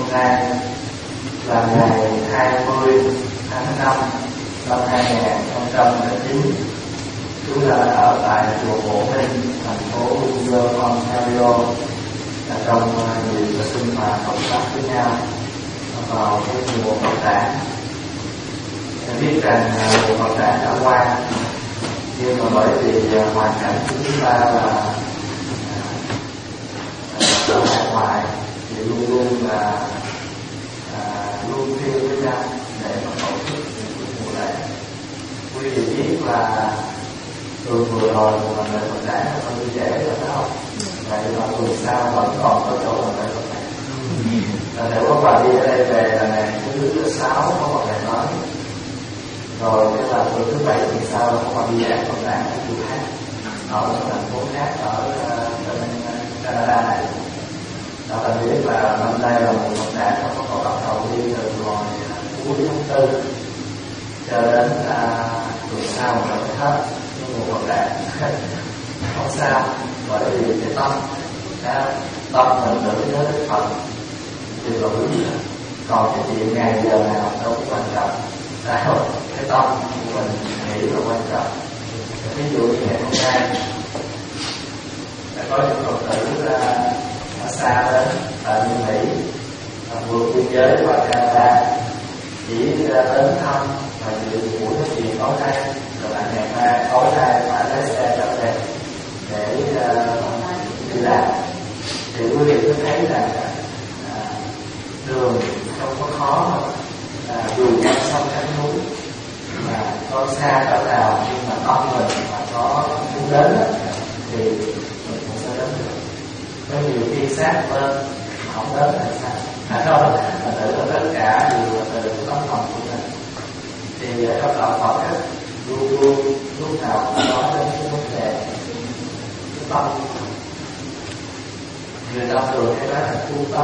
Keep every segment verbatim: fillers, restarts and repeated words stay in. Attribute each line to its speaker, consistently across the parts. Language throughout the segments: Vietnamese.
Speaker 1: nay là ngày hai mươi tháng năm năm hai nghìn không trăm lẻ chín. Chúng ta ở tại chùa Bổ Minh, thành phố Windsor, Ontario, là trong nhiều cái sinh hoạt cộng tác với nhau vào cái mùa Phật đản. Tôi biết rằng mùa Phật đản đã qua, nhưng mà bởi vì hoàn cảnh của chúng ta là ở hải ngoại thì luôn luôn là à, luôn phiên với nhau để mà tổ chức những mùa lễ. Quý vị biết là tuần vừa rồi mà lễ Phật đản là không dễ rồi phải không? Vậy mà tuần sau vẫn còn có chỗ làm lễ Phật đản. Và nếu có bà đi ở đây về là ngày thứ thứ sáu có một ngày nói, rồi cái là tuần thứ bảy thì sau là có bà đi giảng Phật đản ở chùa khác, ở thành phố khác ở Canada này. Đó là biết là năm nay là một Phật đản nó có bắt đầu đi từ hồi cuối tháng tư cho đến tuần sau mà phải hết cái mùa Phật đản. Không sao, bởi vì cái tâm cái tâm mình tự nhớ đến Phật thì là quý vị. Còn cái chuyện ngày giờ nào đâu có quan trọng, phải không? Cái tâm của mình nghĩ là quan trọng. Ví dụ như ngày hôm nay đã có những Phật tử ra ở xa đến tại bên Mỹ, vượt biên giới qua Canada, chỉ ra đến thăm và dự buổi nói chuyện tối nay, rồi lại ngày mai tối nay phải lái xe trở về để uh, đi làm. Thì quý vị có thấy rằng uh, đường không có khó, uh, dù trong sông cánh núi mà có xa cỡ nào, nhưng mà tâm mình mà có muốn đến thì mình cũng sẽ đến được. Có nhiều khi sát lên không đến là sao? À không, là tự là tất cả đều là từ tấm lòng của mình. Thì ở trong đạo Phật á, luôn luôn lúc nào cũng nói đến cái vấn đề cái tâm. Người ta thường hay nói là tu tâm,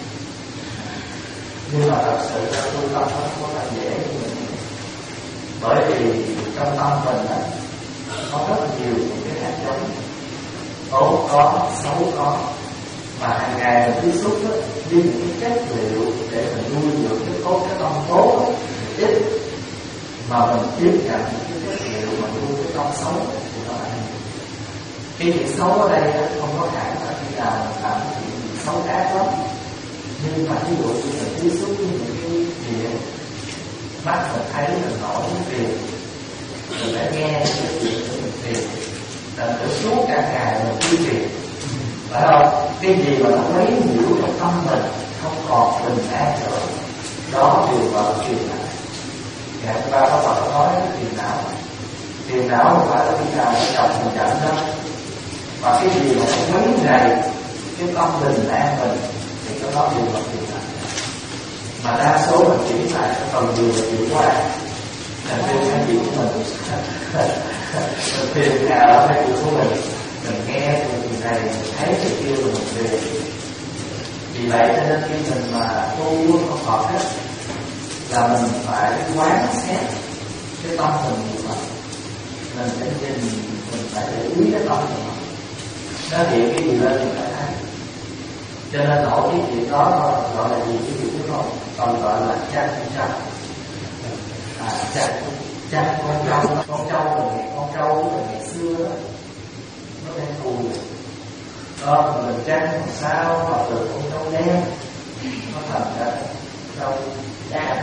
Speaker 1: nhưng mà thật sự là tu tâm nó không có là dễ như mình. Bởi vì trong tâm mình á, có rất nhiều những cái hạt giống, tốt có, xấu có, mà hàng ngày mình tiếp xúc đó, với những cái chất liệu để mình nuôi dưỡng cái tốt, cái tâm tốt đó, ít mà mình tiếp nhận những cái chất liệu mà nuôi cái tâm xấu của các bạn. Cái chuyện xấu ở đây đó, không có hẳn là khi nào mình làm cái chuyện gì xấu ác lắm, nhưng mà ví dụ như mình tiếp xúc với những cái chuyện mắt mình thấy mình nổi những việc, mình phải nghe những cái chuyện của mình phiền, là tự suốt cả ngày mình cứ phiền, phải không? Cái gì mà nó quấy nhiễu trong tâm mình không còn bình an nữa, đó đều gọi là phiền não. Ngày hôm qua có Phật nói cái phiền não, phiền não không phải là khi nào nó chồng mình chậm đâu, và cái gì mà nó quấy này cái tâm bình an mình thì cái đó đều là phiền não. Mà đa số mình chỉ lại cái phần điều là chịu qua, thành phiền cái gì của mình, mình phiền nào ở đây của mình, mình nghe chuyện này, mình thấy cái kia là mình phiền. Vì vậy cho nên khi mình mà tu không Phật hết, là mình phải quán xét cái tâm mình như vậy. Mình phải nhìn, mình phải để ý cái tâm mình. Nó hiện cái gì lên thì phải thấy. Cho nên nổi cái chuyện đó gọi là gì cái chuyện đó không? Còn gọi là chăn chăn. À, chăn chăn con trâu, con trâu là con trâu là ngày xưa đó, nó đang thù. Đó, mình chăn làm sao mà từ con trâu đen nó thành ra trâu đen.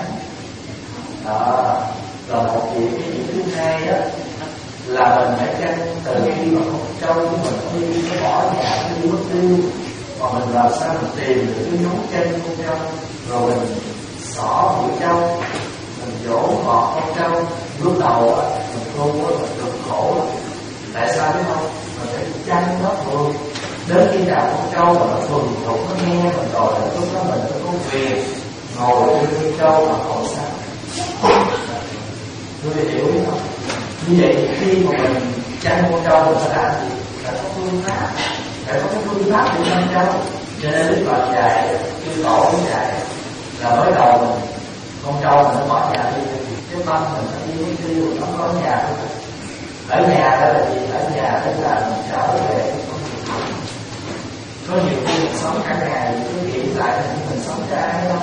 Speaker 1: Đó, rồi một chuyện cái chuyện thứ hai đó là mình phải chăn từ khi mà con trâu của mình nó đi, nó bỏ nhà, nó đi mất tiêu, mà mình làm sao mình tìm được cái dấu chân con trâu, rồi mình xỏ mũi trâu, mình dỗ ngọt con trâu. Lúc đầu á mình tu á mình cực khổ lắm. Tại sao biết không? Mình phải chăn nó thường. Đến khi nào con trâu mà nó thuần thục, nó nghe mình rồi, lúc đó mình phải có quyền ngồi trên con trâu mà ngồi sao. Tôi hiểu biết không? Như vậy khi mà mình chăn con trâu mình phải làm gì? Phải có phương pháp, phải có cái phương pháp để chăn trâu. Cho nên Đức Phật dạy, chư tổ cũng dạy là mới đầu mình con trâu mình nó bỏ nhà đi, cái tâm mình nó đi với tiêu, nó có nhà thôi. Ở nhà đó là gì? Ở nhà đó là mình trở về. Có nhiều khi mình sống cả ngày, cứ nghĩ lại là mình sống cho ai đó,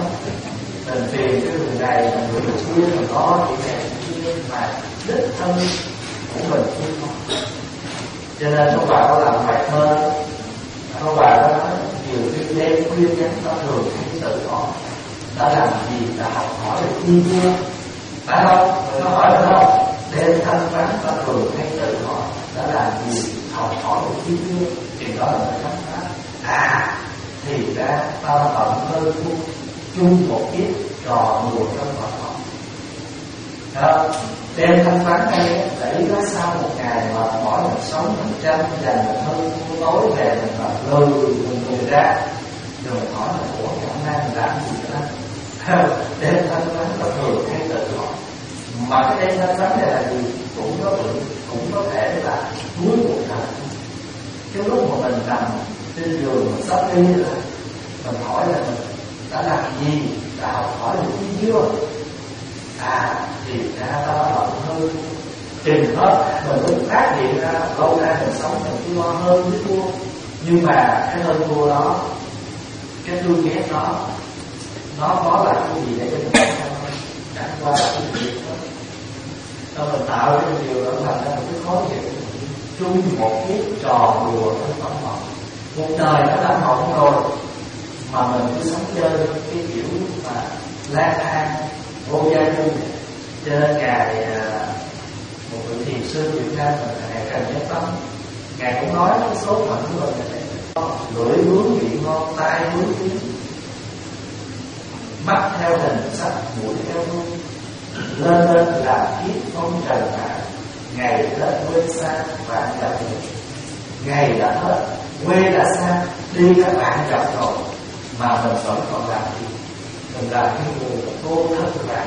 Speaker 1: này mình người kia mình có chuyện này chuyện kia, mà đích thân của mình cũng không. Cho nên ông bà có làm bài thơ, ông bà có nói nhiều cái đêm khuyên nhắn nó thường hay tự hỏi đã làm gì, đã học hỏi được chi chưa, phải không? Người có hỏi được không? Đêm thanh vắng nó thường hay tự hỏi đã làm gì, học hỏi được chi chưa, thì đó là phải khám phá. À thì ra ta tận hơn chung một kiếp trò đùa trong Phật học. Đó, đêm thanh vắng đây để ý nói sau một ngày mà mỗi mình sống mình tranh dành một hơn tối về mình mà lôi mình người ra rồi mình hỏi là của ngày hôm nay mình làm gì đó. Đêm thanh vắng là thường hay tự hỏi, mà cái đêm thanh vắng này là gì cũng có thể cũng có thể là cuối cuộc đời. Cái lúc mà mình nằm trên giường mình sắp đi rồi mình hỏi là mình đã làm gì, đã học hỏi được gì chưa. À thì ra ta bận hơn chừng hết mình mới phát hiện ra lâu nay mình sống mình cứ lo hơn với thua, nhưng mà cái hơn thua đó, cái thương ghét đó, nó có là cái gì để cho mình không chẳng qua là cái việc đó. Đó mình tạo cái điều đó thành ra một cái khó chịu chung một kiếp trò đùa trong tổng học. Một đời nó đã mộng rồi mà mình cứ sống chơi cái kiểu mà lang thang vô gia cư. Cho nên ngài một vị thiền sư Việt Nam là ngài Trần Nhất Tông, ngài cũng nói cái số phận của mình là lưỡi bướm vị ngon, tai bướm tiếng, mắt theo hình sắc, mũi theo hương, lên lên làm kiếp phong trần hạ, ngày đến quê xa bạn gặp được, ngày đã hết quê đã xa đi các bạn gặp rồi mà mình vẫn còn làm gì? Mình làm cái người vô thân bạn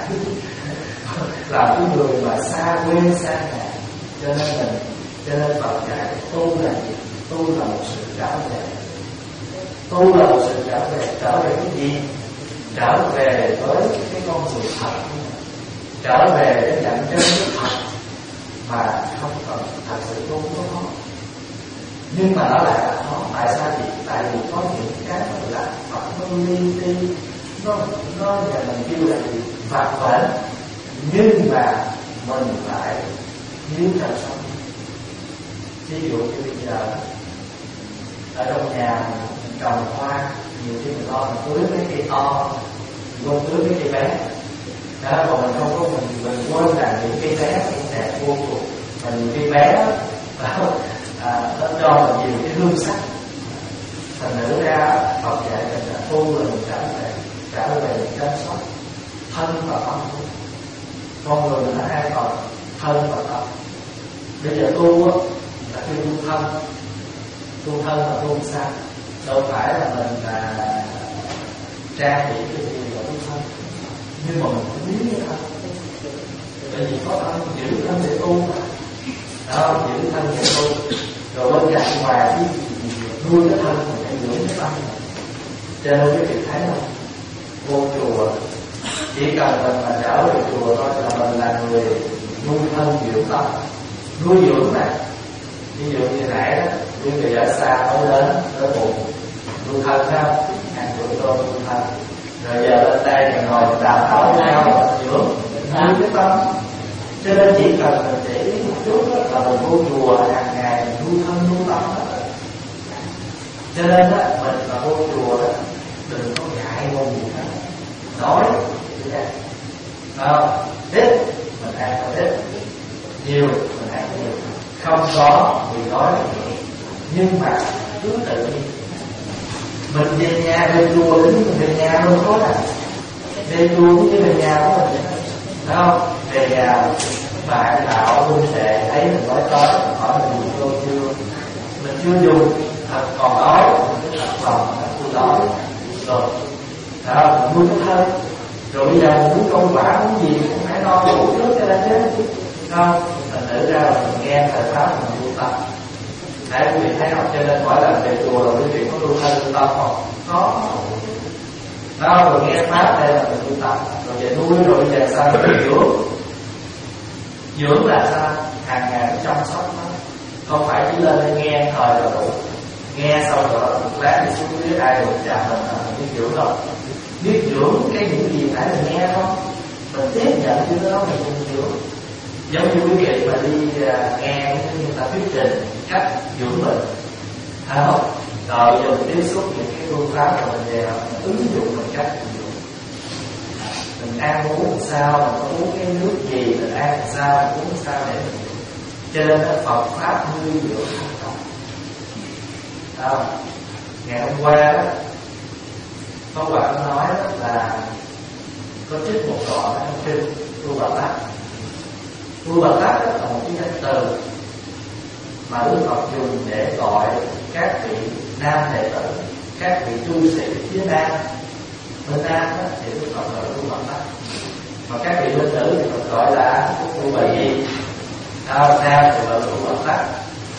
Speaker 1: làm cái người mà xa quê xa nhà. Cho nên mình cho nên Phật dạy tu là gì? Tu là một sự trở về. Tu là một sự trở về. Trở về cái gì? Trở về với cái con người thật, trở về để nhận chân cái thật mà không cần thật sự tu có khó. Nhưng mà nó lại là khó. Tại sao vậy? Tại vì có những cái mà là Phật nó li ti, nó nó là mình kêu là gì? Vặt vãnh, nhưng mà mình phải níu trong sống. Ví dụ như bây giờ ở trong nhà mình trồng hoa, nhiều khi mình lo mình tưới mấy cây to, mình quên tưới mấy cây bé. Đó, còn mình không có mình mình quên là những cây bé cũng đẹp vô cùng. Mà những cây bé đó, à, nó cho mình nhiều cái hương sắc. Thành nữ ra Phật dạy mình là tu là mình trở về, trở về chăm sóc thân và tâm. Con người mình là hai phần, thân và tâm. Bây giờ tu á là kêu tu thân, tu thân là tu sao? Đâu phải là mình là trang bị cái gì là tu thân, nhưng mà mình cũng biết cái thân. Bởi vì có thân giữ thân để tu mà, đó, giữ thân để tu. Rồi bên cạnh ngoài cái nuôi cái thân mình phải dưỡng cái tâm. Cho nên cái việc thấy không? Vô chùa chỉ cần mình mà trở về chùa thôi là mình là người nuôi thân dưỡng tâm. Nuôi dưỡng này, ví dụ như nãy đó, quý vị ở xa mới đến tới bụng nuôi thân không? Ăn bữa cơm nuôi thân. Rồi giờ lên đây mình ngồi đàm hỏi với nhau dưỡng nuôi cái tâm. Cho nên chỉ cần mình để ý một chút đó, là mình vô chùa hàng ngày mình nuôi thân nuôi tâm đó. Cho nên đó, mình mà vô chùa đó đừng có ngại ngùng gì hết. Nói thì vậy. Không, ít mình ăn có ít, nhiều mình ăn nhiều. Không có thì nói là nhiều. Nhưng mà cứ tự nhiên mình về nhà về chùa đến mình về nhà luôn có là về chùa cũng như về nhà của mình. Đúng không? Về nhà bạn đạo huynh đệ thấy mình nói tới hỏi mình dùng cơm chưa, mình chưa dùng thật còn đói mình cứ thật lòng thật tôi đói rồi đó mình nuôi cái thân. Rồi bây giờ mình muốn công quả muốn gì cũng phải no đủ trước cho nên chứ không thành thử ra là mình nghe thời pháp mình tu tập. Đấy quý vị thấy không? Cho nên mỗi lần về chùa là quý vị có tu thân tu tâm không? Có. Đó rồi nghe pháp đây là mình tu tập. Rồi về nuôi rồi bây giờ sao mình dưỡng. Dưỡng là sao? Hàng ngày chăm sóc nó. Không phải chỉ lên đây nghe thời là đủ. Nghe xong rồi một lát thì xuống dưới ai đụng chạm mình là mình biết dưỡng rồi. Biết dưỡng cái những gì phải mình nghe không? mình tiếp nhận chứ đó mình không hiểu. Giống như quý vị mà đi uh, nghe người ta thuyết trình cách dưỡng mình, thấy không? Rồi giờ mình tiếp xúc những cái phương pháp mà mình về mình ứng dụng mình cách mình dùng. Mình ăn uống làm sao, mình có uống cái nước gì, mình ăn làm sao, mình uống làm sao để mình dùng. Cho nên là Phật pháp nuôi dưỡng thành công. À, ngày hôm qua đó, có bạn nói đó là có trích một đoạn ở trên Tu Bà Tát. Tu Bà Tát là một cái danh từ mà Đức Phật dùng để gọi các vị nam đệ tử, các vị tu sĩ phía nam. Bên nam đó, thì Đức Phật gọi Tu Bà Tát, mà các vị bên nữ thì Phật gọi là Tu Bà Di. Nam thì gọi là Tu Bà Tát,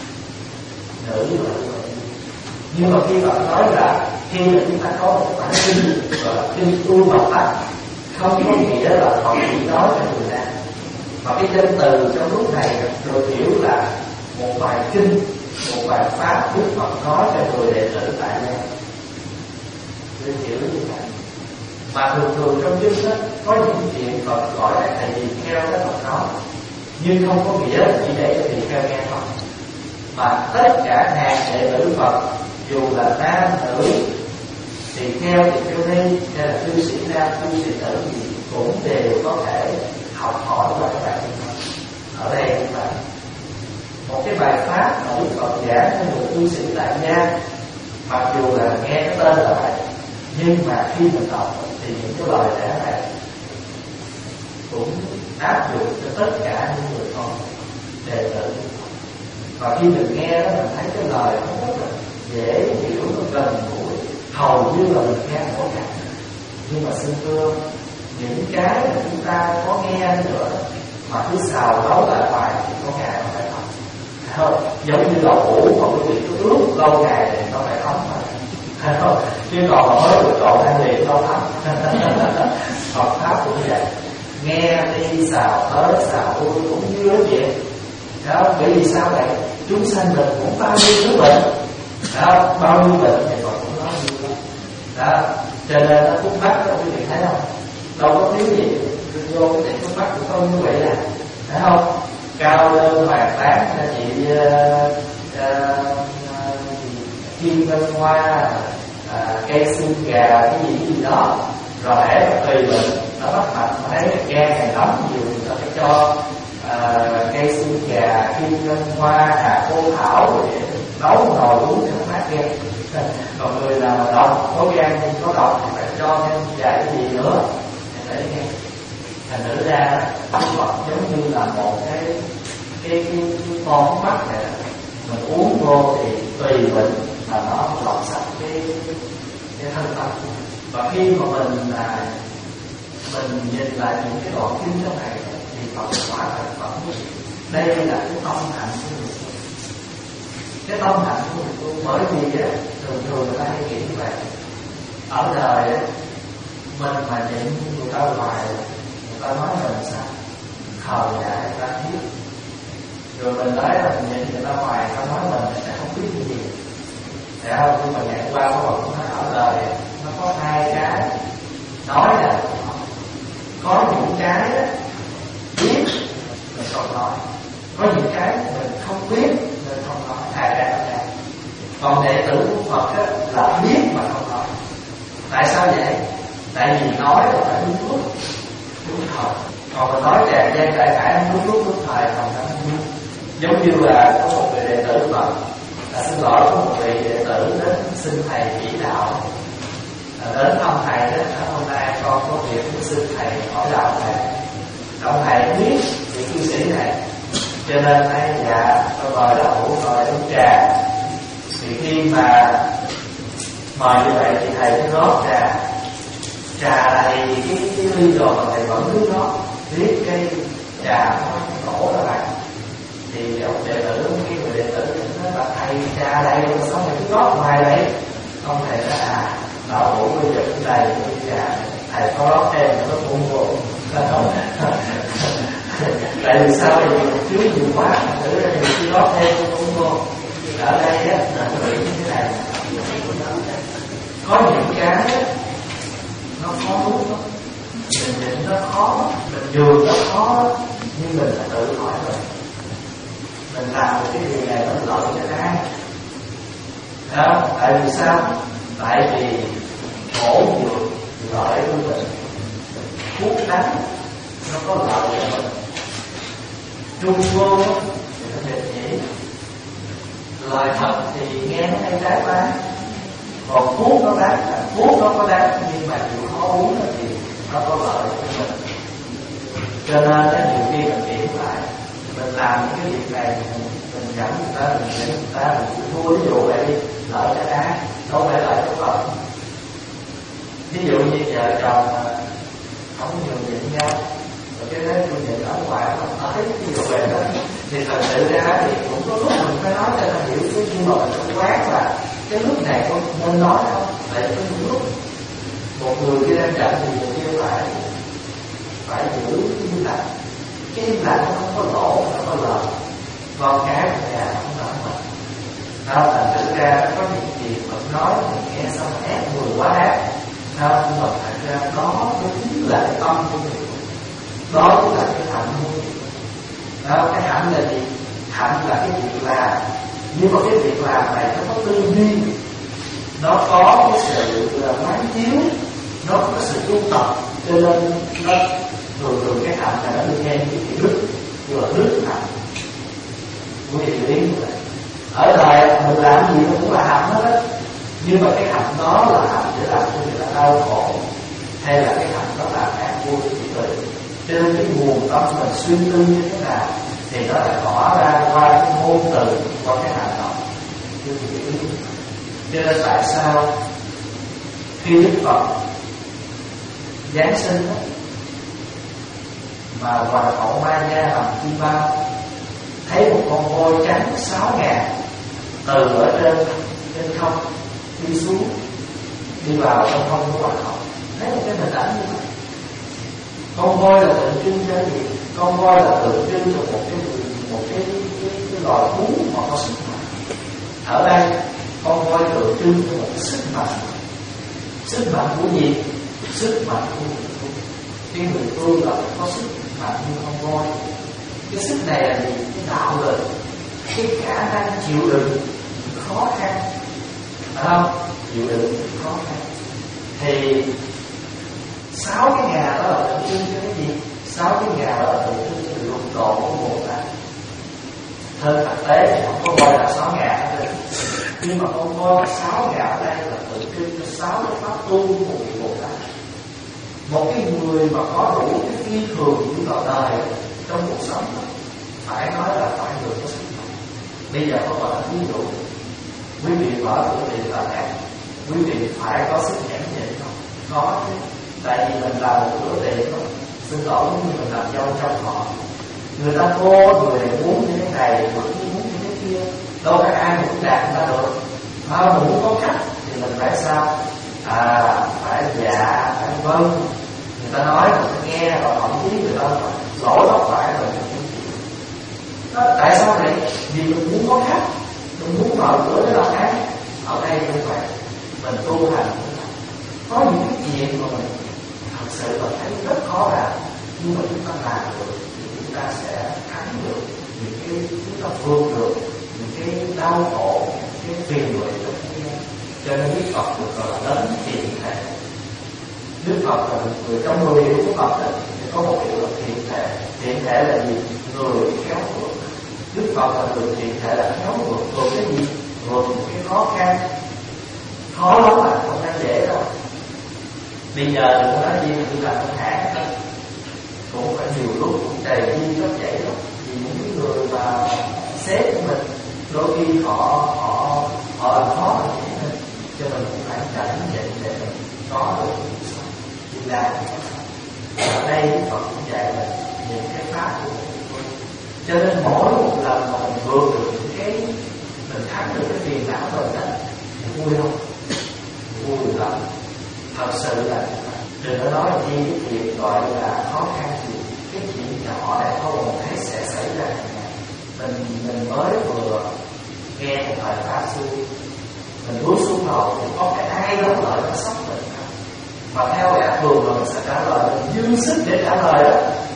Speaker 1: nữ gọi là Tu Bà Di. Nhưng mà khi Phật nói là khi mà chúng ta có một bản kinh gọi là kinh Tu Bà Tát, không có nghĩa là Phật chỉ nói cho người nam, mà cái danh từ trong lúc này được hiểu là một bài kinh, một bài pháp Đức Phật nói cho người đệ tử tại gia. Được hiểu như vậy. Mà thường thường trong kinh đó có những chuyện Phật gọi các thầy tỳ kheo các Phật nói, nhưng không có nghĩa chỉ để cho tỳ kheo nghe thôi, mà tất cả hàng đệ tử Phật dù là nam nữ, tỳ kheo, tỳ kheo ni hay là cư sĩ nam, cư sĩ nữ gì cũng đều có thể học hỏi qua các bạn. Ở đây các bạn, một cái bài pháp mà Đức Phật giảng cho người cư sĩ tại gia, mặc dù là nghe cái tên là vậy, nhưng mà khi mình đọc thì những cái lời lẽ này cũng áp dụng cho tất cả những người con đệ tử. Và khi mình nghe đó, mình thấy cái lời nó rất là dễ hiểu, nó gần gũi, hầu như là mình nghe mỗi ngày. Nhưng mà xin thưa, những cái mà chúng ta có nghe nữa mà cứ xào nấu lại hoài thì có ngày nó phải thấm. Không, giống như đậu hũ mà quý vị cứ ướp lâu ngày thì nó phải thấm mà. Không, chứ còn mà mới được trộn ăn liền đâu thấm. Phật pháp cũng vậy, nghe đi xào tới xào lui cũng như đó vậy. Đó, bởi vì sao vậy? Chúng sanh mình cũng bao nhiêu thứ bệnh, đó, bao nhiêu bệnh thì Phật cũng nói như đó. Đó, cho nên nó khúc mắc đó quý vị thấy không? Đâu có thiếu gì, vô cái tiệm khúc mắc cũng không như vậy à, thấy không? Cao lên hoàng tán cho chị uh, uh, kim ngân hoa, uh, cây xương gà, cái gì cái gì đó, rồi để tùy bệnh nó bắt mạch, mà thấy gan ngày nóng nhiều thì nó phải cho uh, cây xương gà, kim ngân hoa, hạt cô thảo để nấu nồi uống cho mát gan. Còn người nào mà độc, có gan có độc thì phải cho thêm vài cái gì nữa để nghe. Thành thử ra Phật giống như là một cái cái cái, cái con mắt này, mình uống vô thì tùy bệnh mà nó lọc sạch cái cái thân tâm. Và khi mà mình là mình nhìn lại những cái đoạn kinh trong này thì Phật quả thật Phật đây là cái tâm hạnh của người tu. Cái tâm hạnh của người tu, bởi vì á, thường thường người ta hay nghĩ như vậy. Ở đời á, mình mà nhìn người ta hoài, người ta nói mình sao khờ dại ta biết, rồi mình nói là mình nhìn người ta hoài, ta nói mình sẽ không biết cái gì. Để không, nhưng mà ngày hôm qua có một nói ở đời nó có hai cái, nói là có những cái biết mình không nói, có những cái mình không biết mình không nói, hai cái đó ra. Còn đệ tử của Phật á, là biết mà không nói. Tại sao vậy? Tại vì nói là phải đúng lúc đúng thời, còn mình nói tràn gian đại khái đúng lúc đúng thời không có đúng. Giống như là có một vị đệ tử Phật, à, xin lỗi, có một vị đệ tử đến xin thầy chỉ đạo, à, đến thăm thầy đó, hôm nay con có việc xin thầy hỏi đạo thầy. Ông thầy biết vị cư sĩ này, cho nên thầy dạ tôi mời đậu rồi uống trà. Thì khi mà mời như vậy thì thầy mới rót trà, trà này cái, cái ly rồi mà thầy vẫn cứ rót, viết cái trà nó đổ ra bạn. Thì ông đệ tử, cái người đệ tử nói là thầy trà đây mà sao thầy cứ rót ngoài đây? Ông thầy nói à, đạo hữu bây giờ cái này cái trà thầy có rót thêm nó cũng vô. Tại vì sao thì chứa nhiều quá, thử ra thì khi rót thêm cũng vô. Ở đây á là tôi nghĩ như thế này, có những cái nó khó nuốt lắm, mình định nó khó, khó, nhưng mình phải tự hỏi mình, mình làm cái điều này nó lợi cho ai? Đó, tại vì sao? Tại vì khổ nhiều lợi của mình, thuốc đắng nó có lợi cho mình, trung vô thì nó định chỉ, lời thật thì nghe nó hay trái quá, còn thuốc nó đáng, thuốc nó có đáng nhưng mà chịu khó uống thì nó có lợi cho mình. Cho nên đó, nhiều khi mình kiểm lại, mình làm những cái việc này, mình, mình dẫn người ta, mình dẫn người ta, mình thua ví dụ vậy đi, lợi cho ai? Đâu phải lợi cho Phật. Ví dụ như vợ chồng không nhường nhịn nhau, rồi cái đấy tôi nhịn ở ngoài không nói, ví dụ vậy đó, thì thật sự ra thì cũng có lúc mình phải nói cho ta hiểu cái nhưng mà mình không quán là cái lúc này không nên nói đâu. Tại có những lúc một người kia đang giận thì người kia phải phải giữ im lặng, cái im lặng nó không có lỗ, nó không có lời, con cái của nhà không nổi mình. Đó, thành thực ra có những chuyện mình nói mình nghe xong ép người quá ác, sao nhưng mà thật ra đó nó chính là cái tâm của mình, đó cũng là cái hạnh của mình. Đó, cái hạnh là gì? Hạnh là cái việc làm, nhưng mà cái việc làm này nó có tư duy, nó có cái sự là quán chiếu, nó có sự tu tập, cho nên nó thường thường cái hạnh này nó được nghe những cái đức, như là đức hạnh. Quý vị lý như vậy. Ở đời mình làm gì nó cũng là hạnh hết á, nhưng mà cái hạnh đó là hạnh để làm cho người ta đau khổ, hay là cái hạnh đó là ác vô thì tùy. Cho nên cái nguồn tâm mình suy tư như thế nào thì nó lại tỏ ra qua cái ngôn từ, qua cái hành động. Cho nên tại sao khi Đức Phật Giáng sinh đó, mà Hoàng hậu Maya làm chi bao thấy một con voi trắng sáu ngàn từ ở trên trên không đi xuống, đi vào trong không của Hoàng hậu, thấy một cái hình ảnh như vậy. Con voi là tượng trưng cho gì? Con voi là tượng trưng cho một cái một cái, cái, cái loài thú mà có sức mạnh. Ở đây con voi tượng trưng cho một cái sức mạnh. Sức mạnh của gì? Sức mạnh của người tu. Khi người tu là phải có sức mạnh như con voi. Cái sức này là gì? Cái đạo lực, cái khả năng chịu đựng khó khăn, phải không? Chịu đựng khó khăn. Thì sáu cái nhà đó là tượng trưng cho cái gì? Sáu cái nhà đó là tượng trưng cho lục độ của Bồ Tát. Thân thực tế thì không có voi là sáu ngà hết rồi, nhưng mà con voi sáu ngà ở đây là tượng trưng cho sáu cái pháp tu của vị Bồ Tát. Một cái người mà có đủ cái phi thường của cuộc đời trong cuộc sống đó, phải nói là phải người có sức mạnh. Bây giờ có gọi là ví dụ, quý vị mở cửa tiệm tạp hóa, quý vị phải có sức nhẫn nhịn không? Có chứ. Tại vì mình làm một cửa tiệm đó, xin lỗi như mình làm dâu trong họ, người ta cô, người này muốn như thế này, người muốn như thế kia, đâu phải ai cũng đạt người ta được. Mà mình muốn có khách thì mình phải sao? À, phải dạ, phải vâng. Người ta nói, người ta nghe, và thậm chí người ta lỗi tóc phải rồi. Đó, tại sao vậy? Vì mình muốn có khách, mình muốn mở cửa để làm ăn. Ở đây như vậy, mình tu hành có những cái chuyện mà mình thật sự là thấy rất khó làm, nhưng mà chúng ta làm được thì chúng ta sẽ thắng được những cái, chúng ta vượt được những cái đau khổ, những cái phiền muộn trong thế gian. Cho nên Đức Phật được gọi là đấng thiện thể. Đức Phật là một người trong mười hiệu của Phật đó, thì có một hiệu là thiện thể. Thiện thể là gì? Người khéo vượt. Đức Phật là người thiện thể là khéo vượt. Vượt cái gì? Vượt một cái khó khăn. Khó lắm mà không phải dễ đâu. Bây giờ đừng có nói gì như là con hãng thôi, cũng phải nhiều lúc cũng đầy duyên rất dễ lắm. Vì những cái người mà sếp của mình đôi khi họ họ họ làm khó mình vậy nên cho mình cũng phải tránh nhịn để mình có được cuộc sống đi làm. Ở đây Đức Phật cũng dạy mình những cái pháp của mình. Cho nên mỗi một lần mà mình vượt được những cái, mình thắng được cái phiền não mình đó, thì vui không? Vui lắm. Thật sự là đừng có nói chi cái chuyện gọi là khó khăn gì, cái chuyện nhỏ này không một thấy sẽ xảy ra. Mình mình mới vừa nghe một bài pháp sư, mình bước xuống đầu thì có cái ai đó lợi nó sốc mình không? Mà theo lẽ thường là mình sẽ trả lời, mình dư sức để trả lời đó.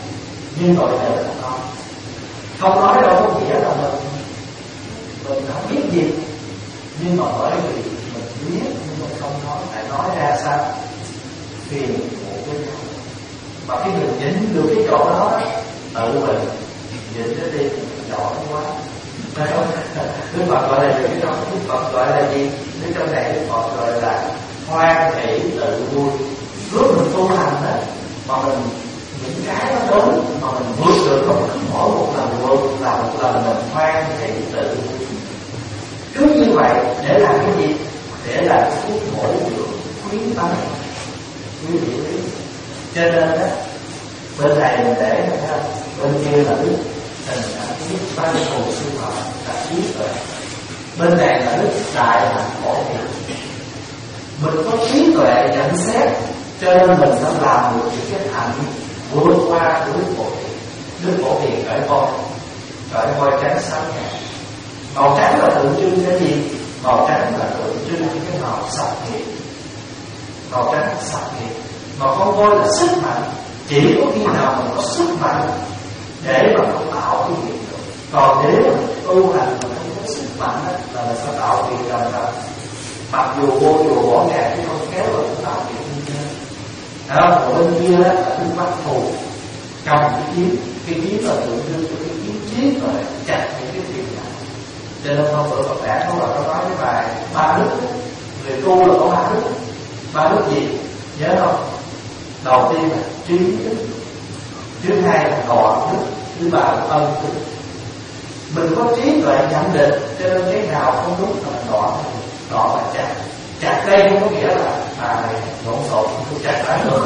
Speaker 1: nhưng tội lỗi là không. Không nói đâu có nghĩa là mình mình không biết gì, nhưng mà bởi vì mình biết nhưng mà không nói, phải nói ra sao phiền muộn với nhau. Mà khi mình nhịn được cái chỗ đó, tự mình nhịn nó đi, giỏi quá. Đức Phật gọi là gì? Đức Phật gọi là gì? Đức trong này Đức Phật gọi là hoan hỷ tự vui. Lúc mình tu hành đó, mà mình những cái nó đến mà mình vượt được, không mỗi một lần vượt là một lần mình hoan hỷ tự vui. Cứ như vậy để làm cái gì? Để làm cái phút bổ dưỡng khuyến tấn, quý vị biết. Cho nên đó, bên này mình để bên kia là đức tình cảm, đức ban thù sư phạm là trí tuệ. Bên này là đức đại hạnh khổ thiện. Mình có trí tuệ nhận xét, cho nên mình sẽ làm được những cái hạnh vượt qua của đức phổ thiện. Đức phổ thiện cởi voi, cởi voi trắng sáng ngàn. Màu trắng là tượng trưng cái gì? Màu trắng là tượng trưng cái màu sạch thiện. Màu trắng là sạch thiện. Mà con voi là sức mạnh. Chỉ có khi nào mình có sức mạnh để mà không tạo cái việc được. Còn nếu mà tu hành mà không có sức mạnh đó, là mình sẽ tạo việc đồng thời. Mặc dù vô dù bỏ gà chứ không kéo là cũng tạo việc như thế. Đó, ở bên kia đó là cái bắt thù, cầm cái kiếm. Cái kiếm là tượng trưng cho cái kiếm trí tuệ chặt những cái việc này. Cho nên hôm bữa Phật Đản có là có nói cái bài ba đức. Người tu là có ba đức. Ba đức gì? Nhớ không? Đầu tiên là trí đức, thứ hai là đoạn đức, thứ ba là ân đức. Mình có trí tuệ nhận định, cho nên cái nào không đúng là mình đoạn, đoạn là chặt. Chặt đây không có nghĩa là à này lộn xộn, không chặt đó nữa.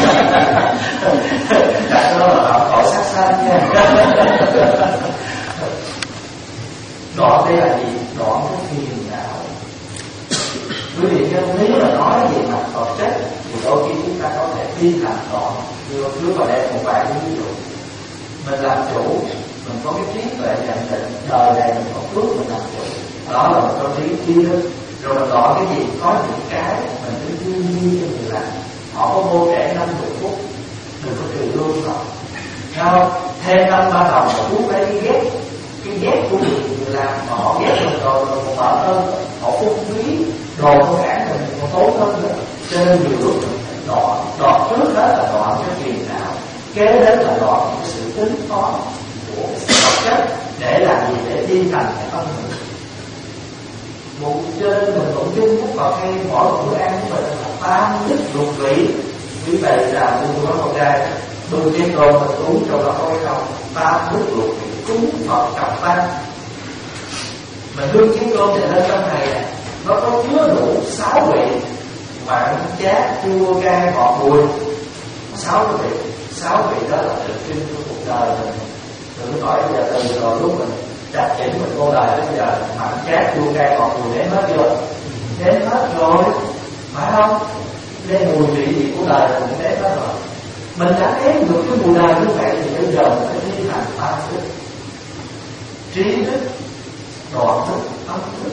Speaker 1: Chặt đó là đoạn khỏi sát sanh nha. Đoạn đây là gì? Đoạn cái phiền não. Quý vị nhớ, nếu là nói về mặt vật chất thì đôi khi chúng ta có thể đi làm đoạn. Trước vào đây một vài ví dụ. Mình làm chủ, mình có cái trí tuệ nhận định đời này mình có phước mình làm chủ. Đó là mình có trí trí đức. Rồi mình gọi cái gì? Có những cái mình cứ đương nhiên cho người làm. Họ có vô trẻ năm mươi phút, đừng có trừ lương họ. Không? Thêm năm ba đồng mà phút lấy cái ghét. Cái ghét của người làm mà họ ghét mình rồi rồi còn mở hơn. Họ phung phí đồ của cản mình còn tốt hơn nữa. Cho nên nhiều lúc mình phải đoạn. Đoạn trước đó là đoạn cái phiền não, kế đến là đoạn cái sự tính toán của vật chất để làm gì? Để đi thành cái tâm mình. Một trên mình tụng kinh nhất vào hay mỗi một bữa ăn của mình là tam đức lục vị. Quý vị là buông nó một trai đừng tiên rồi mình uống cho nó thôi không. Tam đức lục vị cúng Phật cặp tăng. Mình đương chiến cơm thì lên trong này nè, nó có chứa đủ sáu vị: mặn, chát, chua, cay, ngọt, bùi. Sáu cái vị, sáu vị đó là tượng trưng của cuộc đời mình. Đừng có hỏi bây giờ từ rồi lúc mình chặt chỉnh mình cô đời đến giờ mặn, chát, chua, cay, ngọt, bùi đến hết chưa? Đến hết rồi, phải không? Đến mùi vị gì của đời mình cũng đến hết rồi. Mình đã thấy được cái mùi đời như vậy thì bây giờ mình phải đi thành tam đức: trí đức, đoạn đức, ân đức.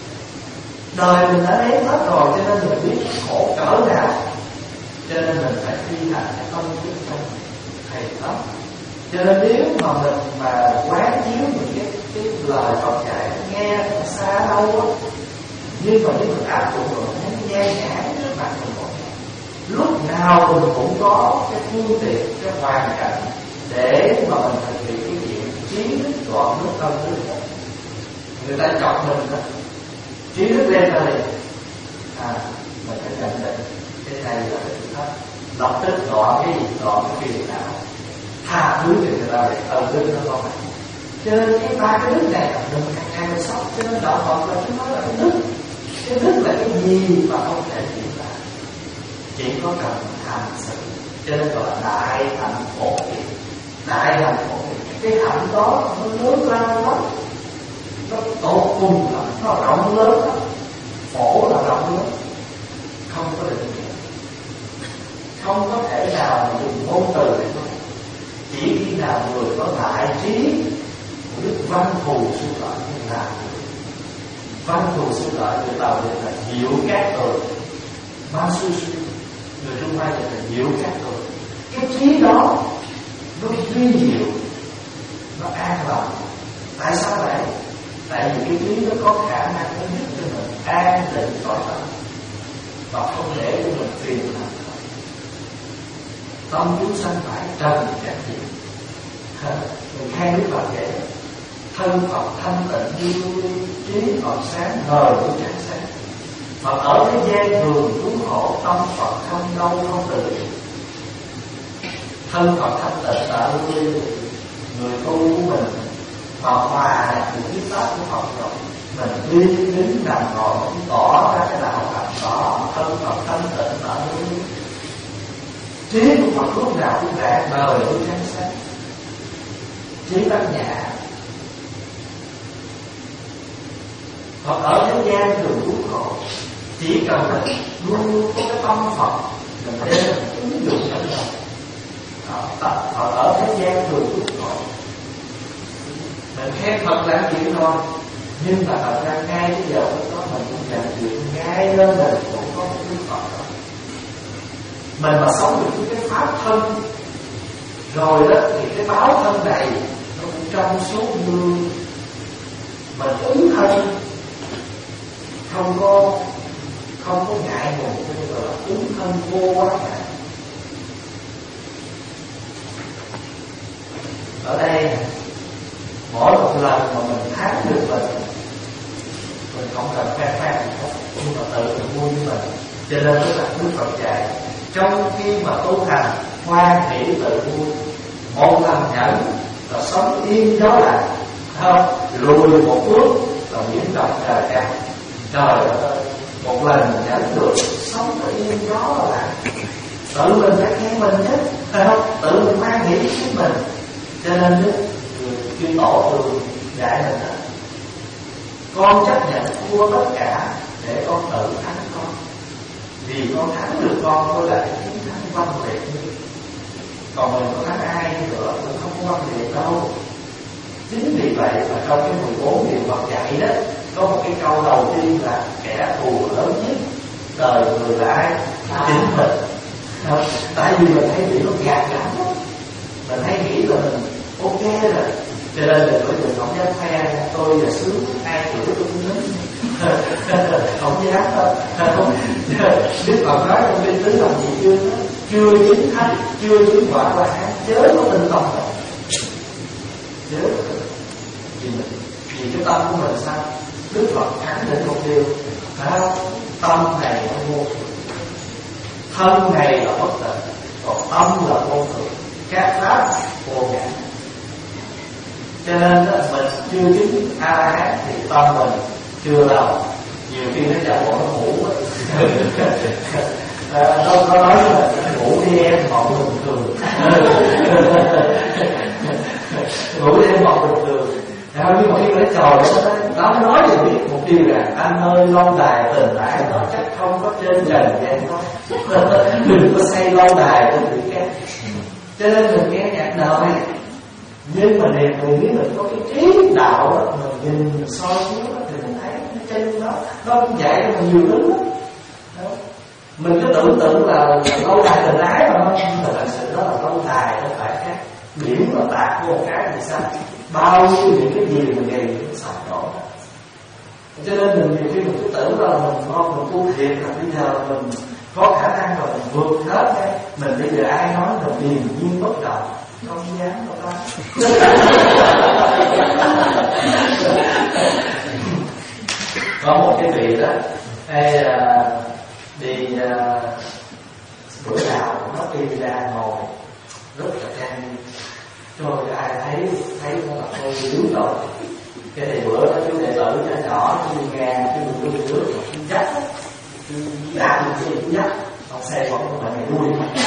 Speaker 1: Đời mình đã đến hết rồi cho nên mình biết khổ cỡ nào. Cho nên mình phải thi hành cái công đức trong thầy pháp. Cho nên nếu mà mình mà quán chiếu những cái, cái lời Phật dạy nghe xa đâu á, nhưng mà nếu mình áp dụng rồi nó nghe nhãn trước mặt mình một ngày. Lúc nào mình cũng có cái phương tiện, cái hoàn cảnh để mà mình thực hiện cái chuyện trí đức, đoạn đức, ân đức. Người ta chọn mình đó, trí đức lên ra liền. À, mình phải nhận định cái này là cái thử thách. Lập tức đoạn cái gì? Đoạn cái phiền não. Tha thứ cho người ta để ân đức nó không. Cho nên cái ba cái đức này là đừng càng ngày mình sốc. Cho nên đạo Phật là chúng nói là cái đức. Cái đức là cái gì mà không thể diễn tả, chỉ có cần hành sự. Cho nên gọi là đại hạnh phổ thiện. Đại hạnh phổ thiện, cái hạnh đó nó lớn lao lắm, nó tột cùng lắm, nó rộng lớn lắm. Phổ là rộng lớn, không có định nghĩa, không có thể nào mà dùng ngôn từ để nói. Chỉ khi nào người có đại trí của đức văn thù sư lợi như là văn thù sư lợi, người Tàu thì là diệu các người, ma sư sư, người Trung Hoa thì là diệu các người. Cái trí đó nó duy vi diệu, nó an lòng. Tại sao vậy? Tại vì cái trí nó có khả năng nó giúp cho mình an định nội tâm và không để cho mình phiền lòng. Tâm chúng sanh phải trần trách nhiệm. Mình khen Đức Phật vậy. Thân Phật thanh tịnh như lưu ly, trí Phật sáng ngời như trăng sáng. Phật ở thế gian thường cứu hộ, tâm Phật không đâu không từ. Thân Phật thanh tịnh là lưu ly, người tu của mình mà hòa được cái pháp của Phật rồi, mình đi đứng nằm ngồi cũng tỏ ra cái đạo Phật, tỏ thân Phật thanh tịnh là lưu ly. Trí của Phật lúc nào cũng rạng ngời như trăng sáng. Trí bát nhã. Phật ở thế gian thường cứu khổ, chỉ cần mình luôn luôn có cái tâm Phật, mình đem ứng dụng trong lòng. Phật ở thế gian thường cứu khổ. Mình khen Phật làm chuyện thôi, nhưng mà thật ra ngay bây giờ lúc đó mình cũng làm chuyện ngay lên mình cũng có cái Đức Phật đó. Mình mà sống được với cái pháp thân rồi đó thì cái báo thân này nó cũng trong suốt như mình ứng thân, không có không có ngại ngùng, cái gọi là ứng thân vô quá ngại. Ở đây mỗi một lần mà mình thắng được mình, mình không cần khoe khoang gì hết, nhưng mà tự mình vui với mình. Cho nên đó là Đức Phật dạy, trong khi mà tu hành hoan hỷ tự vui, một lần nhẫn là sống yên gió lạnh, không lùi một bước là nhiễm động trời cao. Trời ơi, một lần nhẫn được sống ở yên gió lạnh, tự mình phải khen mình chứ, phải không? Tự mình hoan hỷ với mình. Cho nên đó, chư tổ thường dạy mình đó, con chấp nhận thua tất cả để con tự thắng con. Vì con thắng được con, tôi lại chiến thắng văn liệt. Còn mình có thắng ai nữa cũng không có văn liệt đâu. Chính vì vậy mà trong cái mười bốn điều Phật dạy đó, có một cái câu đầu tiên là kẻ thù lớn nhất đời người là ai? Chính mình. Tại vì mình thấy nghĩ nó gạt gẫm, mình thấy nghĩ là mình ok rồi, cho nên đừng có đừng không dám khoe tôi là sướng, ai chửi tôi cũng nín, không dám đâu. Đức Phật nói trong kinh tứ lòng nhị chương đó, chưa chứng thánh, chưa chứng quả là hán, chớ có tin tâm đâu, chớ vì mình vì cái tâm của mình sao? Đức Phật khẳng định một điều, phải không? Tâm này nó vô thường, thân này là bất tịnh, còn tâm là vô thường, các pháp vô ngã. Cho nên đó, mình chưa chứng A La Hán thì tâm mình chưa đâu, nhiều khi nó chậm bọn nó ngủ. À, nó có nói là ngủ đi em mộng bình thường, ngủ đi em mộng bình thường. À, nhưng mà khi nó trò đó nó nói thì biết một điều là anh ơi, lâu đài tình ái nó chắc không có trên trần gian thôi. Đừng có xây lâu đài của người khác. Cho nên mình nghe nhạc đời, nhưng mà nếu mình biết mình có cái trí đạo đó, mình nhìn mình soi chiếu đó, thì mình thấy cái chân đó nó cũng dạy cho mình nhiều thứ đó. Mình cứ tưởng tượng là lâu đài tình ái mà không, nhưng mà thật sự đó là lâu đài không phải khác. Điểm là tạc vô một cái thì sao? Bao nhiêu những cái gì mình gây nó sạch đó. Cho nên mình nhiều khi mình cứ tưởng là mình ngon, mình tu thiệt là bây giờ mình có khả năng rồi mình vượt hết đây. Mình bây giờ ai nói là điềm nhiên bất động, không dám đâu ta. Có một cái vị đó hay uh, đi uh, bữa nào nó đi ra ngồi rất là trang nghiêm, cho ai thấy thấy nó là tôi yếu rồi. Cái này bữa đó chú đệ tử nhỏ nhỏ chú nghe chú đừng đưa nước chú dắt chú đạp chú chú dắt ông xe vẫn không phải mày đuôi.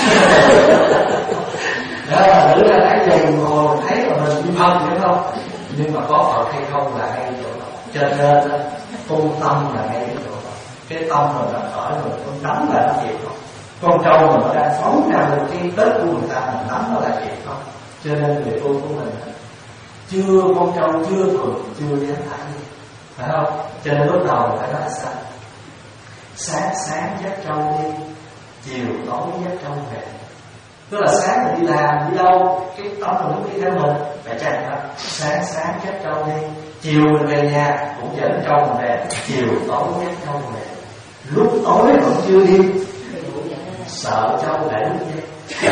Speaker 1: Đó là nữ ra nãy giờ ngồi thấy là mình đi phân phải không? Nhưng mà có Phật hay không là ngay chỗ đó. Cho nên tu tâm là ngay chỗ đó. Cái tâm mình đã khỏi rồi, con nắm lại nó chịu không? Con trâu mình nó đang phóng ra một cái tết của người ta, mình nắm nó lại chịu không? Cho nên người tu của mình chưa, con trâu chưa thường, chưa dám thả đi, phải không? Cho nên lúc đầu mình phải nói sao? Sáng sáng dắt trâu đi, chiều tối dắt trâu về. Tức là sáng mình đi làm đi đâu, cái tâm mình cũng đi theo mình. Phải chăng đó, sáng sáng dắt trâu đi, chiều mình về nhà cũng dẫn trâu mình về, chiều tối dắt trâu mình về. Lúc tối vẫn chưa đi, sợ trâu lại lúc đi.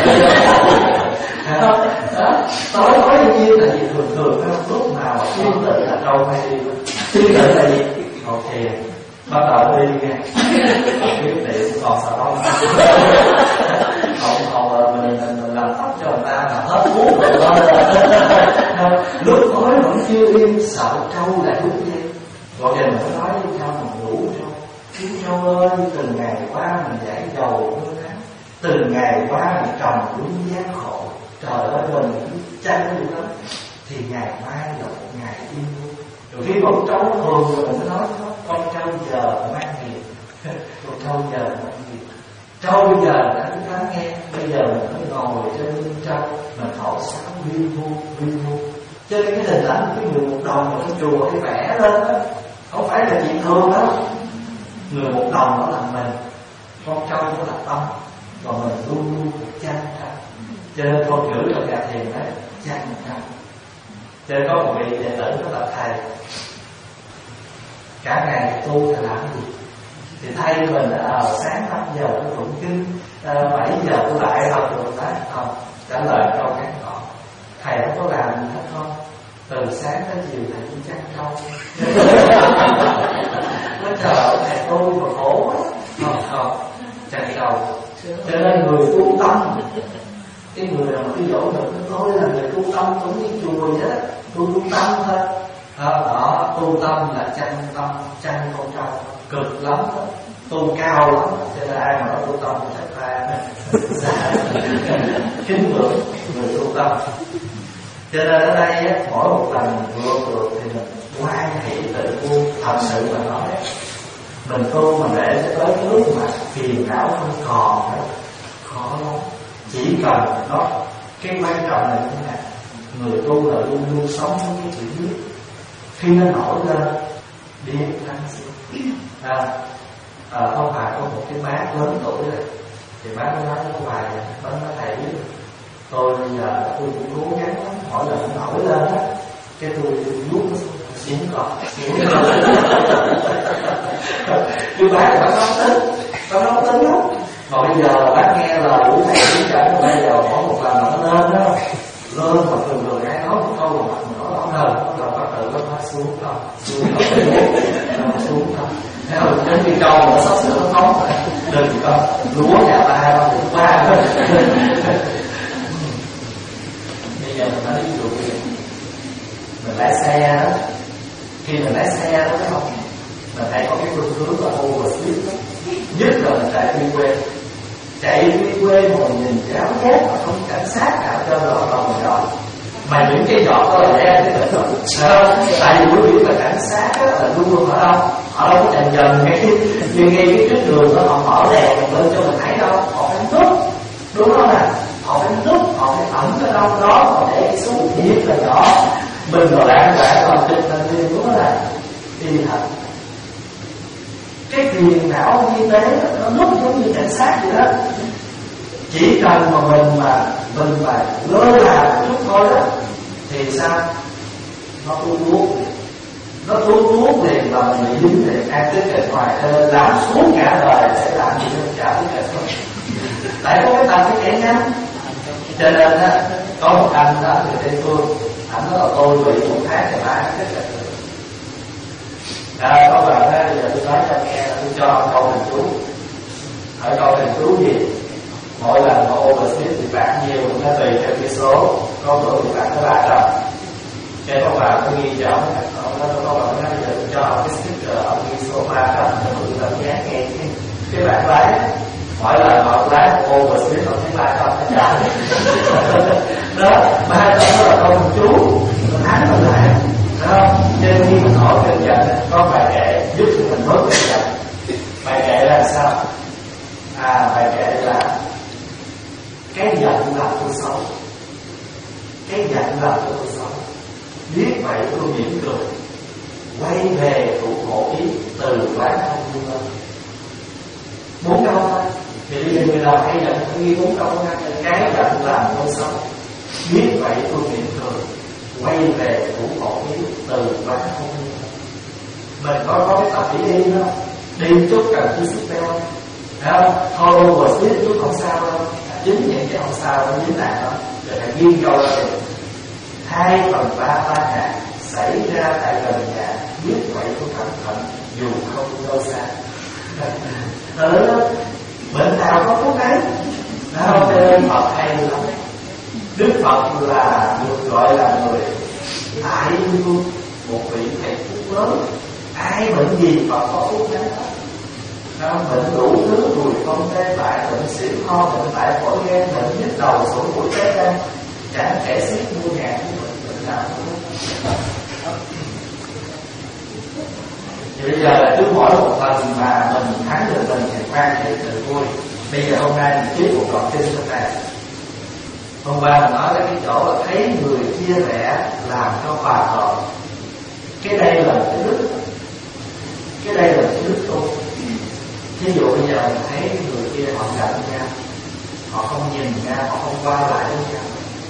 Speaker 1: Đó, tối tối đương nhiên là gì thường thường đó, lúc nào mà yên tĩnh là trâu hay đi. Yên tĩnh là gì? Ok, bắt đầu đi nha. Biết liệu còn sợ không? Không còn mình, mình, mình làm tóc cho người ta là hết thuốc rồi đó. Lúc tối vẫn chưa yên, sợ trâu lại lúc đi. Gọi giờ mình mới nói với trâu mình ngủ trâu. Chú trâu ơi, từng ngày qua mình giải dầu mưa nắng, từng ngày qua mình trồng đúng gian khổ. Trời ơi, mình chăn được lắm. Thì ngày mai là một ngày yên vui. Rồi khi một trâu thường rồi mình mới nói con trâu giờ mang nghiệp. Con trâu giờ mang nghiệp. Trâu bây giờ đã chúng ta nghe, bây giờ mình phải ngồi trên lưng trâu, mình thổi sáo vi vu vi vu. Cho nên cái hình ảnh cái người một đồng ở cái chùa cái vẽ lên đó, không phải là chuyện thường đó. Người một đồng đó là mình, con trâu đó là tâm, và mình luôn luôn chăn trâu. Cho nên con chửi cho gà thiền đấy, chăn trâu. Cho nên có một vị đệ tử đó là thầy, cả ngày tu thầy làm gì? Thì thay mình là sáng năm giờ tôi tụng kinh, bảy giờ tôi lại học được phải không? Trả lời câu ngắn gọn, thầy không có làm gì hết không? Từ sáng tới chiều thầy cũng chăn trâu. Nói trời thầy tôi mà khổ quá. Không không, chăn trâu. Cho nên người tu tâm, cái người nào mà đi dỗ được tôi là người tu tâm cũng như chùa vậy đó, tu tu tâm thôi. Đó, đó, tu tâm là chăn tâm, chăn con trâu, cực lắm đó. Tu cao lắm, cho nên ai mà nói tu tâm thì thật ra xa kính ngưỡng người tu tâm. Cho nên ở đây á, mỗi một lần vượt được thì mình quan hệ tự vui. Thật sự mà nói mình tu mà để tới cái lúc mà phiền não không còn nữa, khó lắm. Chỉ cần nó, cái quan trọng là như thế này, người tu là luôn luôn sống với cái chữ biết. Khi nó nổi lên biết lắng xuống. À, à, không phải có một cái bác lớn tuổi rồi thì bác nó nói nó hoài bác nói thầy biết tôi bây giờ tôi cũng cố gắng lắm, mỗi lần nó nổi lên á cái tôi vuốt nó xíu còn xíu chứ bác bác nóng tính bác nóng tính lắm. Mà bây giờ bác nghe lời của thầy chỉ dẫn bây giờ mỗi một lần nó lên đó lên mà thường thường ai nói một câu mà mặt mình nói lỏng hơn bắt đầu bắt đầu nó xuống không xuống không xuống không theo đến khi câu nó sắp sửa nó phóng rồi đừng có lúa nhà ta đâu cũng qua bây giờ mình nói ví dụ mình lái xe đó, khi mình lái xe đó thấy không, mình thấy có cái phương hướng là overspeed đó. Nhất là mình chạy đi quê, chạy đi quê mà mình nhìn giáo giác mà không cảnh sát nào cho rõ lòng mình rồi, mà những cái giọt đó là đen cái tỉnh rồi, tại vì quý vị là cảnh sát đó, là luôn luôn ở đâu, ở đâu có dần dần ngay như ngay cái trước đường đó họ mở đèn lên cho mình thấy đâu, họ phải núp, đúng không nè, họ phải núp, họ phải ẩn ở đâu đó, họ để cái số thiệt là nhỏ, mình rồi lãng quạng còn trên thành viên đúng không nè, đi thật. Cái phiền não y tế nó núp giống như cảnh sát vậy đó. Chỉ cần mà mình mà mình mà lơ là một chút thôi đó thì sao? Nó tu thuốc, nó tu thuốc liền và mình bị dính liền ăn cái kệ ngoài làm suốt cả đời để làm gì nó trả cái kệ thôi. Tại có cái tầm cái kẻ nhắn. Cho nên á có một anh đó người Tây Phương, anh nói là tôi bị một tháng thì ba cái kệ. À, có bạn đó, giờ tôi nói cho nghe là tôi cho câu hình chú. Ở câu hình chú gì? Mỗi lần mà overspeed thì phạt nhiều, nó tùy theo cái số. Có bữa thì phạt tới ba trăm. Cái có bạn tôi ghi cho ông, nó có bạn nói giờ tôi cho ông cái sticker, ông ghi số ba trăm, cho tôi cảm giác nghe cái, cái bạn lái. Mỗi lần mà ông lái một overspeed, ông thấy ba trăm nó trả. Đó, ba trăm đó là câu hình chú, mình thắng mình lại. Không? Nên khi mình hỏi cơn giận có bài kệ giúp cho mình bớt cơn giận. Bài kệ là sao? À, bài kệ là cái giận là tôi xấu, cái giận là tôi xấu, biết vậy tôi mỉm cười, quay về tụ khổ ý từ quán không vui hơn. Bốn câu thôi thì đi vì người nào hay giận ghi bốn câu ngắn: cái giận làm tôi sống, biết vậy tôi niệm thường, quay về thủ hộ hiếu từ bán không. Mình có có cái tập đi đi đó, đi chút cần chi sức đeo, thấy không? Thôi over speed chút không sao đâu, dính những cái không sao, nó dính lại đó, rồi phải ghi câu ra được. Hai phần ba tai nạn xảy ra tại gần nhà, biết vậy tôi cẩn thận dù không đâu xa. Ừ, bệnh nào có thuốc ấy, phải không? Cho nên Phật hay lắm. Đức Phật là được gọi là người tại luôn, một vị thầy thuốc lớn. Ai bệnh gì Phật có thuốc đấy đó. Bệnh đủ thứ, đùi không tê bại, bệnh xỉu ho, bệnh tại phổi gan, bệnh nhức đầu, sổ mũi cháy gan, chẳng thể xiết mua ngàn bệnh bệnh nào cũng. Bây giờ là cứ mỗi một lần mà mình thắng được mình thì khoan thì tự vui. Bây giờ hôm nay mình tiếp một đoạn kinh trong này. Hôm qua mình nói đến cái chỗ là thấy người chia rẽ làm cho hòa hợp. Cái đây là cái đức, cái đây là cái đức tu. Ví dụ bây giờ mình thấy người kia họ giận nhau, họ không nhìn nhau, họ không qua lại với nhau,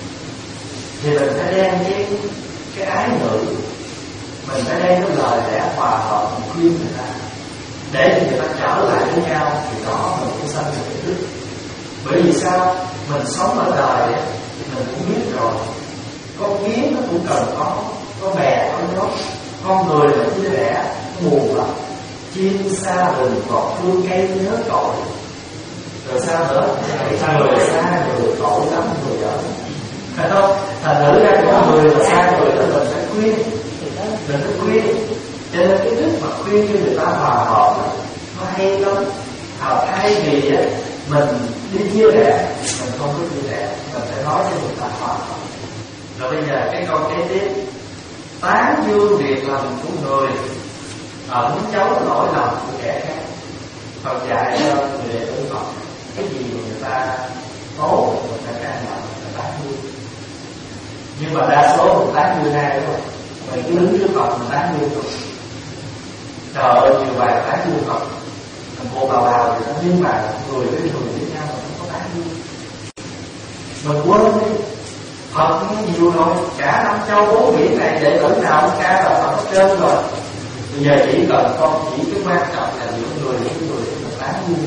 Speaker 1: thì mình phải đem cái cái ái ngữ, mình phải đem cái lời lẽ hòa hợp, mình khuyên người ta để người ta trở lại với nhau, thì đó mình cũng sanh được cái đức. Bởi vì sao? Mình sống ở đời thì mình cũng biết rồi, có kiến nó cũng cần có, có bè có nhốt, con người là chia rẽ buồn lắm. Chim xa rừng còn thương cây nhớ cội, rồi sao nữa? Người xa người tội lắm người ở, phải không? Thành thử ra có người là xa người đó mình phải khuyên, mình phải khuyên. Cho nên cái đức mà khuyên cho người ta hòa hợp nó hay lắm. À, thay vì á mình đi chia rẽ, mình không có chia rẽ, mình phải nói cho người ta hòa hợp. Rồi bây giờ cái câu kế tiếp: tán dương việc làm của người, ẩn giấu lỗi lầm của kẻ khác. Phật dạy cho người đệ tử Phật, cái gì người ta tốt người ta can ngợi, người ta tán dương. Nhưng mà đa số mình tán dương ai đúng không? Mình cứ đứng trước Phật mình tán dương Phật. Trời ơi, nhiều bài tán dương Phật, mình bộ bào bào thì nó, nhưng mà người với người với nhau mình không có tán dương. Mình quên đi, Phật nhiều rồi, cả năm châu bốn biển này đệ tử nào cũng ca là Phật hết trơn rồi. Bây giờ chỉ cần con chỉ cái quan trọng là giữa người với người để mình tán dương.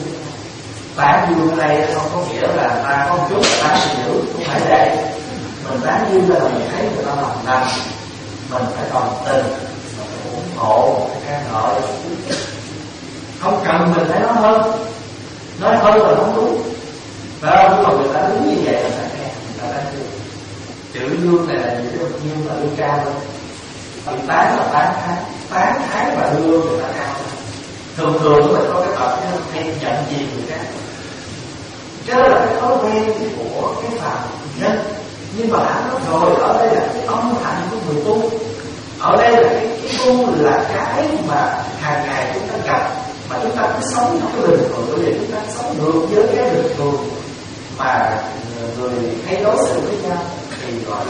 Speaker 1: Tán dương ở đây không có nghĩa là ta có một chút là tán dương, không phải vậy. Mình tán dương là mình thấy người ta làm lành, mình phải đồng tình, mình phải ủng hộ, mình phải ca ngợi. Không cần mình phải nói hơn, nói hơn là không đúng, phải không? Mà người ta đúng như vậy là ta nghe, người ta tán dương. Chữ dương này là gì đó, nhưng mà đưa cao hơn. Thì tán là tán thái, tán thái và đưa người ta cao. Thường thường mình có cái tập hay nhận gì người khác, cái đó là cái thói quen của cái phạm nhân. Nhưng mà đã nói rồi, ở đây là cái âm hạnh của người tu, ở đây là cái, cái tu là cái mà hàng ngày chúng ta gặp, mà chúng ta cứ sống trong cái bình thường. Bởi vì chúng ta sống ngược với cái bình thường mà người hay đối xử với nhau thì gọi là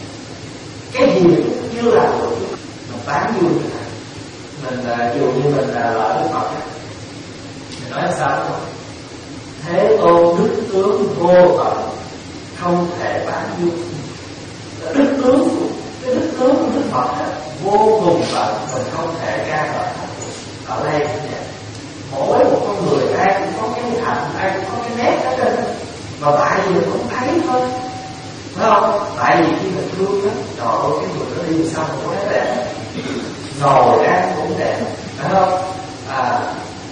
Speaker 1: cái gì mình cũng chưa làm được, mình tán dương người ta. Mình dù như mình là lợi Đức Phật, mình nói là sao không? Thế Tôn đức tướng vô tận, không thể bán dương. Đức tướng, cái đức tướng của Đức Phật vô cùng tận, mình không thể ca ngợi. Ở đây mỗi một con người ai cũng có cái hạnh, ai cũng có cái nét ở trên, mà tại vì mình không thấy thôi, phải không? Tại vì khi mình thương á, trời ơi cái người đó đi sao cũng thấy đẹp, ngồi ăn cũng đẹp, phải không? À,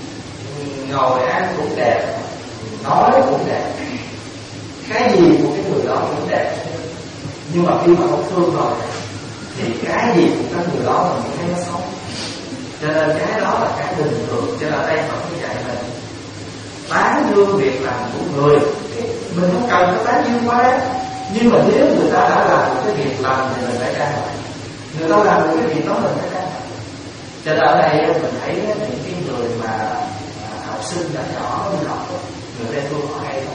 Speaker 1: ngồi ăn cũng đẹp, nói cũng đẹp, cái gì của cái người đó cũng đẹp. Nhưng mà khi mà không thương rồi thì cái gì của cái người đó mình thấy nó xấu. Cho nên cái đó là cái bình thường. Cho nên ở đây Phật mới dạy mình tán dương việc làm của người. Mình không cần phải tán dương quá, nhưng mà nếu người ta đã làm một cái việc làm thì mình phải ca ngợi. Người ta làm một cái việc đó mình phải ca ngợi. Cho nên ở đây mình thấy những cái người mà học sinh nhỏ nhỏ đi học, người ta tu họ hay lắm.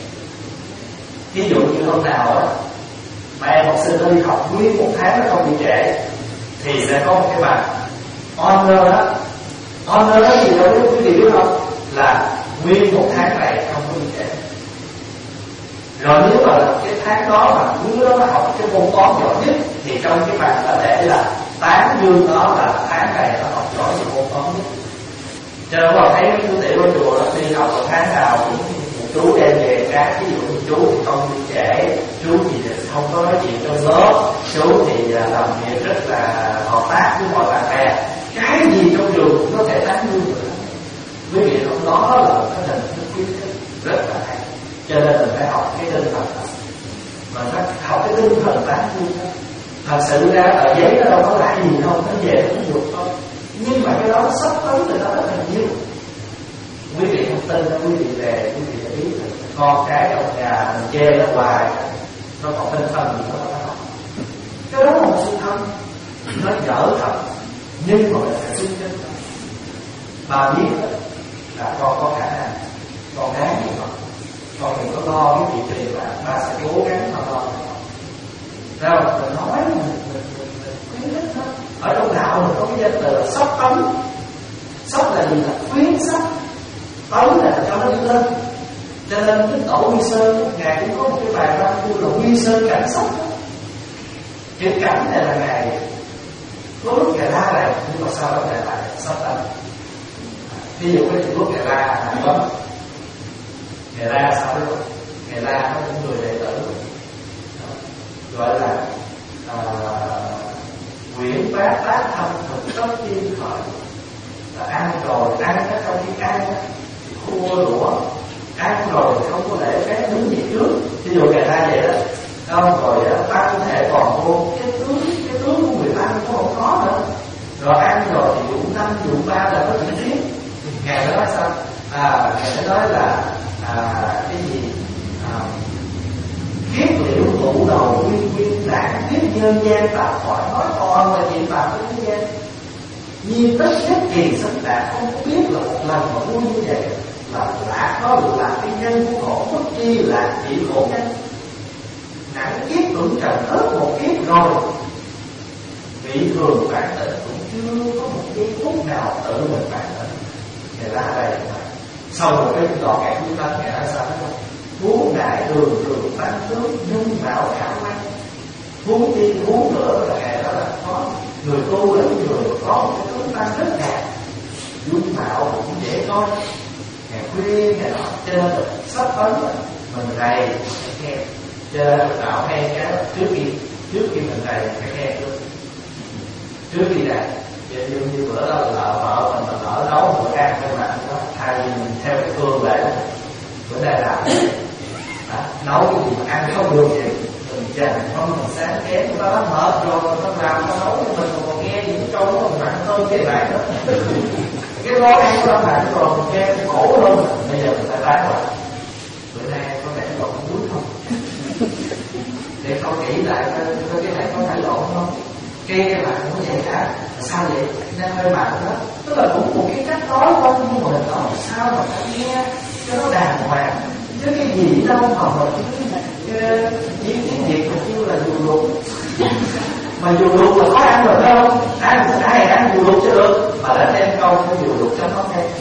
Speaker 1: Ví dụ như hôm nào á mà em học sinh nó đi học nguyên một tháng nó không bị trễ thì sẽ có một cái bài honor đó. Honor đó gì đâu quý vị biết không? Là nguyên một tháng này không có đi trễ. Rồi nếu mà cái tháng đó mà đứa đó nó học cái môn toán giỏi nhất thì trong cái bàn đã để là tán dương đó là tháng này nó học giỏi cái môn toán nhất. Cho nên mà thấy mấy chú tiểu ở chùa nó đi học một tháng nào cũng chú đem về cái, ví dụ như chú thì không đi trễ, chú thì không có nói chuyện trong lớp, chú thì làm việc rất là hợp tác với mọi bạn bè, cái gì trong trường cũng có thể tán dương được. Quý vị không, đó là một cái hình thức khuyến khích rất là hay. Cho nên mình phải học cái tinh thần đó, mình phải học cái tinh thần tán dương đó. Thật sự ra ở giấy nó đâu có lại gì đâu, nó về nó cũng được thôi. Nhưng mà cái đó sắp tới từ đó rất là nhiều. Quý vị không tin đó, quý vị về quý vị để ý là con cái trong nhà mình chê nó hoài, nó còn tinh thần gì đó nó học. Cái đó là một sự thân, nó dở thật, nhưng mà mình phải tin chân thật. Bà biết là con có khả năng, con đáng như vậy, con đừng có lo cái chuyện tiền bạc, ba sẽ cố gắng mà lo. Rồi mình nói mình mình mình khuyến khích nó. Ở trong đạo mình có cái danh từ là sốc tấn. Sốc là gì? Là khuyến sốc. Tấn là cho nó đi lên. Cho nên cái tổ Quy Sơn, ngài cũng có một cái bài văn kêu là Quy Sơn cảnh sốc. Chữ cảnh này là ngài có lúc ngài la lại, nhưng mà sau đó ngài lại sốc tấn. Ví dụ cái lúc ngài la là có ngài la sau đó ngài la có những người đệ tử gọi là quyển bát bát thâm thực tất tiên khởi, là ăn rồi ăn cái trong khi ăn thì khua đũa, ăn rồi không có để cái đứng gì trước. Ví dụ ngày nay vậy đó, không rồi ăn thể còn vô cái tướng cái tướng của người ăn cũng không có nữa. Rồi ăn rồi thì dụng năm dụng ba là có chuyện tiếp. Ngày đó nói sao? À ngày đó nói là à, cái gì à, kiết liệu tụ đầu nguyên nguyên đảng kiết nhân gian tạo khỏi nói còn là gì tạo cái thế gian nhiên tất nhất kỳ sinh đạt không có biết là một lần mà vui như vậy là lạc đó là cái nhân của khổ bất chi là chỉ khổ nhân nặng kiết cũng trần hết một kiết rồi vị thường phản tỉnh cũng chưa có một giây phút nào tự mình phản tỉnh. Ngày ra đây sau một cái đoạn kẻ chúng ta nghe nói sao đó thú đại đường đường tăng tướng dung mạo khả quan thú đi thú nữa là ngày đó là có người tu lấy người có một cái tướng tăng rất đẹp dung mạo cũng dễ coi ngày khuya ngày đó cho nên là sắp tới mình rầy phải nghe cho nên là đạo hay cái trước khi trước khi mình rầy phải nghe trước trước khi rầy như như bữa đó là vợ mình mình ở nấu một bữa ăn cho bạn đó thay vì mình theo cái phương lệ bữa nay làm à, nấu cái gì mà ăn không được gì mình dành không mình sáng kém nó đã mệt rồi nó làm nó nấu cho mình còn nghe những câu nó còn nặng hơn cái lại đó cái gói ăn nó nặng rồi mình nghe khổ hơn bây giờ mình phải bán rồi bữa nay có thể lộn muối không để con nghĩ lại coi cái này có phải lộn không cái cái bạn cũng vậy hả sao vậy nên hơi bạn đó tức là cũng một cái cách nói thôi nhưng mà mình nói sao mà phải nghe cho nó đàng hoàng chứ cái gì đâu mà mình tiếng tiếng Việt mình kêu là dù lụt mà dù lụt là có ăn rồi phải không ai cũng ai ăn dù lụt cho được mà đã đem câu cái dù lụt cho nó nghe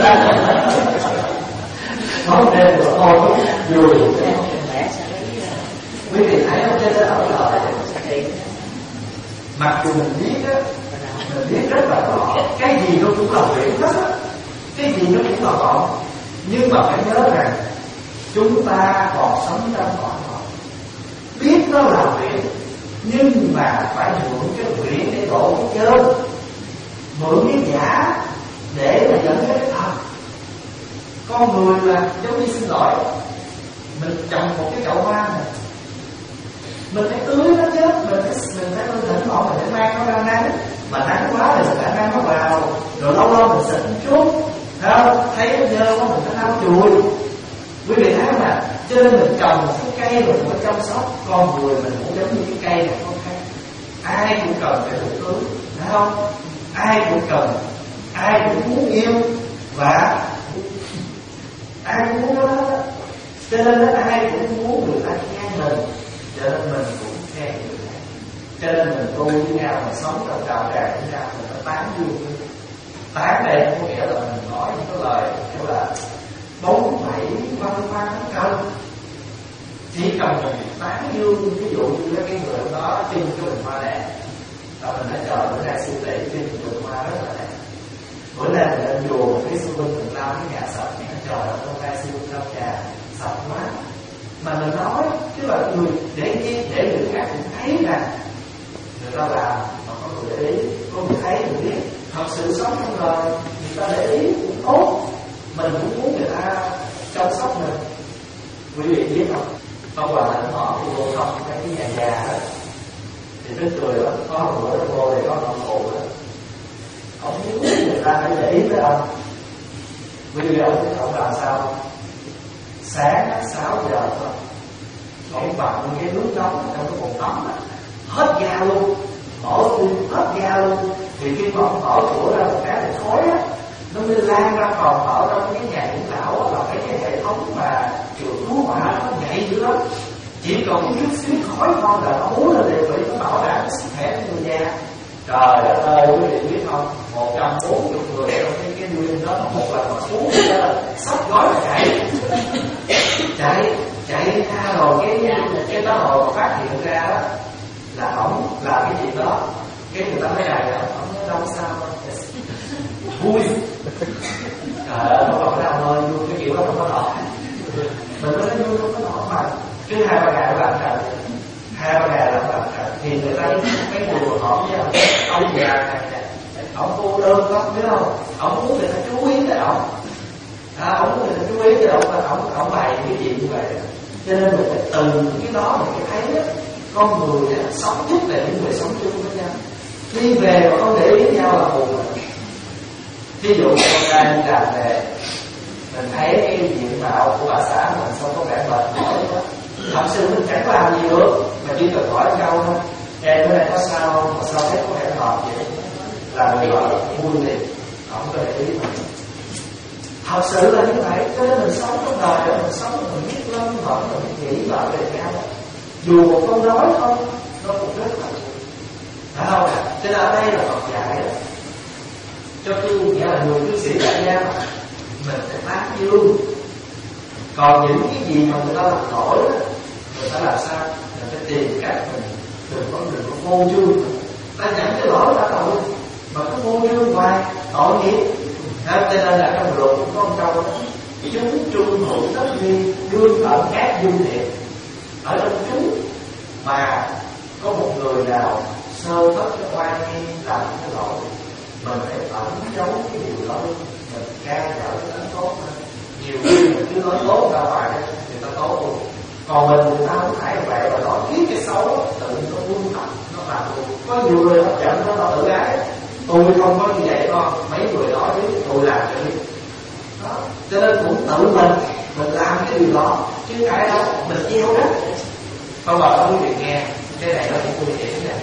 Speaker 1: nói thêm rồi thôi dù lụt quý vị thấy không trên đó ở lời mặc dù mình biết á mình biết rất là rõ cái gì nó cũng là nguyện hết á cái gì nó cũng là gọn nhưng mà phải nhớ rằng chúng ta còn sống trong cõi họ biết nó là nguyện nhưng mà phải mượn cái nguyện để độ cái chơi mượn cái giả để mà dẫn cái thật. Con người là giống như xin lỗi mình trồng một cái chậu hoa này mình phải tưới nó chứ mình phải mình phải thỉnh thoảng mình phải mang nó ra nắng mà nắng quá thì mình phải mang nó vào rồi lâu lâu mình xịt một chút không thấy nó dơ quá mình phải lau chùi quý vị thấy không ạ? Cho nên mình trồng một cái cây mình phải chăm sóc con người mình cũng giống như cái cây này không khác ai cũng cần phải được tưới phải không ai cũng cần ai cũng muốn yêu và ai cũng muốn đó cho nên là ai cũng muốn người ta khen mình cho nên mình cũng khen người ta cho nên mình tu với nhau mà sống trong đạo tràng với nhau mình phải tán dương tán đây có nghĩa là mình nói những cái lời kiểu là bốn bảy văn văn cần, chỉ cần mình tán dương. Ví dụ như cái người đó trưng cho mình hoa đẹp, và mình đã chờ bữa nay siêu thị trưng cho mình hoa rất là đẹp. Bữa nay mình lên chùa một cái xung quanh mình lau cái nhà sạch, mình trời ơi hôm nay siêu lau nhà sạch quá. Mà mình nói chứ là người để chi để người khác cũng thấy rằng người ta làm mà có người để ý, có người thấy người biết. Thật sự sống trong đời người ta để ý cũng tốt, mình cũng muốn người ta chăm sóc mình. Quý vị biết không, ông bà lãnh họ thì vô không cái nhà già đó thì rất cười lắm. Có một bữa vô thì có ông cụ đó, ông muốn người ta phải để ý với ông. Quý vị ông biết ông làm sao? Sáng sáu giờ thôi, ông bằng cái nước nóng trong cái bồn nóng đó, hết ga luôn, mở luôn, hết ga luôn. Thì khi mà ông mở cửa ra một cái thì khói á, nó mới lan ra. Còn ở trong cái nhà dưỡng lão là cái, cái hệ thống mà trường cứu hỏa nó nhạy dữ lắm, chỉ còn một chút xíu khói thôi là nó muốn lên địa vị, nó bảo đảm sức khỏe của người già. Trời đất ơi, quý vị biết không, một trăm bốn mươi người trong cái cái nguyên đó một lần mà xuống đó, sắp gói là chạy chạy chạy ra rồi cái cái đó hồi mà phát hiện ra đó là ổng làm cái gì đó, cái người ta mới này là ổng nói đâu sao vui. Trời ơi, không có đâu ơi, vui cái kiểu đó không có nổi. Mình nói vui không có nổi mà cứ hai ba ngày làm trời, hai ba ngày làm làm trời thì người ta cái mùi hổm với ông ông già này nè, ông cô đơn lắm biết không? Ông muốn người ta chú ý tới ông, à, ông muốn người ta chú ý tới ông và ông ông bày cái gì như vậy. Cho nên mình phải từ cái đó mình phải thấy đó, con người đó, sống nhất là những người sống chung với nhau. Đi về mà không để ý nhau là buồn rồi. Ví dụ con trai đi làm về, mình thấy cái diện mạo của bà xã mình không có vẻ mệt mỏi đó, thật sự mình chẳng làm gì được, mà chỉ cần hỏi câu thôi, em bữa nay có sao không, mà sao thấy có vẻ mệt vậy, là mình gọi là vui liền, không có để ý mình. Thật sự là như vậy. Cho nên mình sống trong đời đó, mình sống mình biết lắm vẫn mình biết nghĩ lại về nhau, dù một câu nói thôi nó cũng rất là vui, phải không ạ? Cho nên ở đây là Phật dạy đó, cho cư nghĩa là người cư sĩ tại gia mà mình phải tán dương. Còn những cái gì mà người ta làm nổi đó, người ta làm sao mình phải tìm cách mình đừng có đừng có vô dương. Ta nhận cái lỗi ta tội mà cứ vô dương hoài tội nghiệp. Cho nên là trong luật cũng có một câu đó, chúng trung hữu tất nghi đương tận ác dung thiện. Ở trong chúng mà có một người nào sơ thất cái oai nghi làm cái lỗi, mình phải ẩn giấu cái điều đó, mình ca ngợi cái tánh tốt hơn. Nhiều khi mình cứ nói tốt ra ngoài đấy, người ta tốt luôn. Còn mình người ta không phải vậy mà nói biết cái xấu, tự nó buông tập, nó làm luôn. Có nhiều người hấp dẫn nó tự ái, tôi không có như vậy con, mấy người nói biết tôi làm cho biết. Đó, cho nên cũng tự mình mình làm cái điều đó, chứ cái đó mình gieo đó. Không bảo quý vị nghe, cái này nó cũng nguy hiểm này.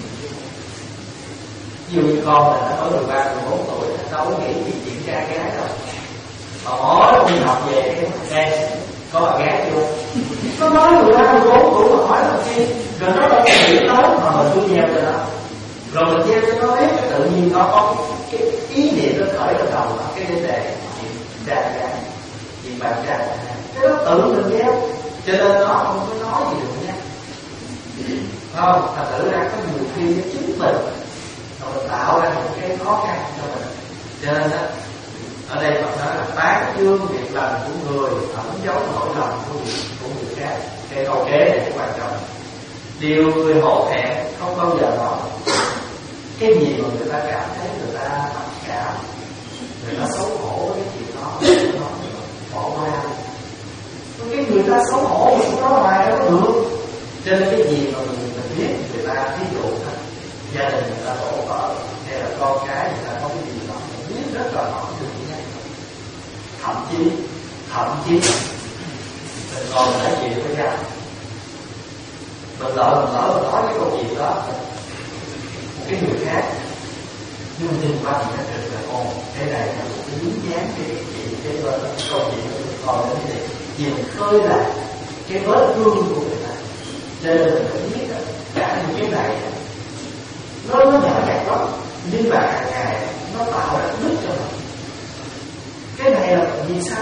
Speaker 1: Ví dụ như con mình nó mới mười ba, mười bốn tuổi, đâu có nghĩ gì chuyện trai gái đâu. Mà hỏi đi học về cái xem có bà gái chưa? Nó nói mười ba, mười bốn tuổi mà hỏi làm chi? Rồi nó đâu có nghĩ tới mà mình cứ gieo cho nó. Rồi mình gieo cho nó biết, tự nhiên nó có cái, cái ý niệm nó khởi trong đầu nó, cái vấn đề chuyện trai gái, chuyện bạn trai. Cái đó tự mình gieo, cho nên nó không có nói gì được nha. Không, thật sự ra có nhiều khi chính mình rồi mình tạo ra những cái khó khăn cho mình. Cho nên đó, ở đây Phật nói là tán dương việc lành của người, ẩn giấu nỗi lòng của người, của người khác. Cái câu kế này rất quan trọng. Điều người hổ thẹn không bao giờ nói. Cái gì mà người ta cảm thấy người ta mặc cảm, người ta xấu hổ với cái chuyện đó, nó bỏ qua. Cái người ta xấu hổ thì cũng nói hoài đâu có được. Cho nên cái gì mà mình, mình biết người ta, ví dụ thôi, gia đình người ta khổ vợ hay là con cái người ta có cái gì đó mình biết rất là rõ được nhé. Thậm chí thậm chí mình còn nói chuyện với nhau, mình lỡ mình lỡ mình nói cái câu chuyện đó một cái người khác, nhưng mà nhìn qua thì nó trực là ồ cái này là một cái dính dáng cái chuyện cái bên cái câu chuyện của mình còn đến thì nhìn khơi lại cái vết thương của người ta. Cho nên mình phải biết là cả những cái này nó nó nhỏ nhặt lắm, nhưng mà hàng ngày nó tạo ra nứt cho mình. Cái này là vì sao vậy? Mình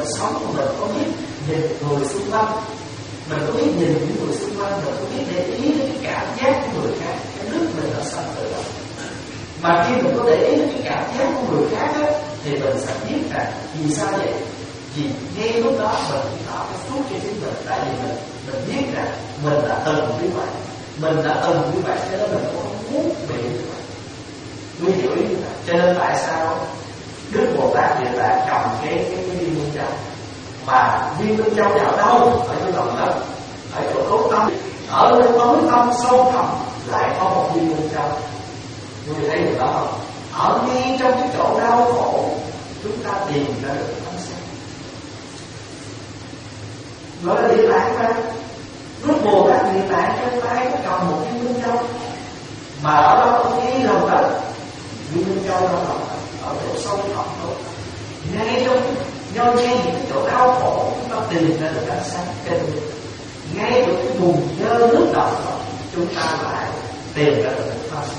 Speaker 1: sống của mình có biết nhìn người xung quanh, mình có biết nhìn những người xung quanh, mình có biết để ý đến cái cảm giác của người khác. Cái đức mình nó sanh từ đó. Mà khi mình có để ý đến cái cảm giác của người khác á, thì mình sẽ biết rằng vì sao vậy? Vì ngay lúc đó mình tạo cái phúc cho chính mình. Tại vì mình mình biết rằng mình đã từng như vậy, mình đã từng như vậy, cho nên mình không muốn bị như vậy. Quý hiểu ý như vậy. Cho nên tại sao Đức Bồ Tát Địa Tạng cầm cái cái cái viên minh châu, mà viên minh châu ở đâu? Ở trong lòng đất, ở chỗ cốt tâm, ở nơi tối tâm sâu thẳm lại có một viên minh châu. Quý vị thấy được đó không? Ở ngay trong cái chỗ đau khổ chúng ta tìm ra được ánh sáng, gọi là Địa Tạng mà. Đức Bồ Tát Địa Tạng trong tay có cầm một viên minh châu, mà ở đó có ngay lòng đất. Viên minh châu đó là ở chỗ sâu thẳm thôi, ngay trong do ngay những cái chỗ đau khổ chúng ta tìm ra được ánh sáng kinh. Ngay trong cái vùng dơ nước động đó chúng ta lại tìm ra được ánh sáng.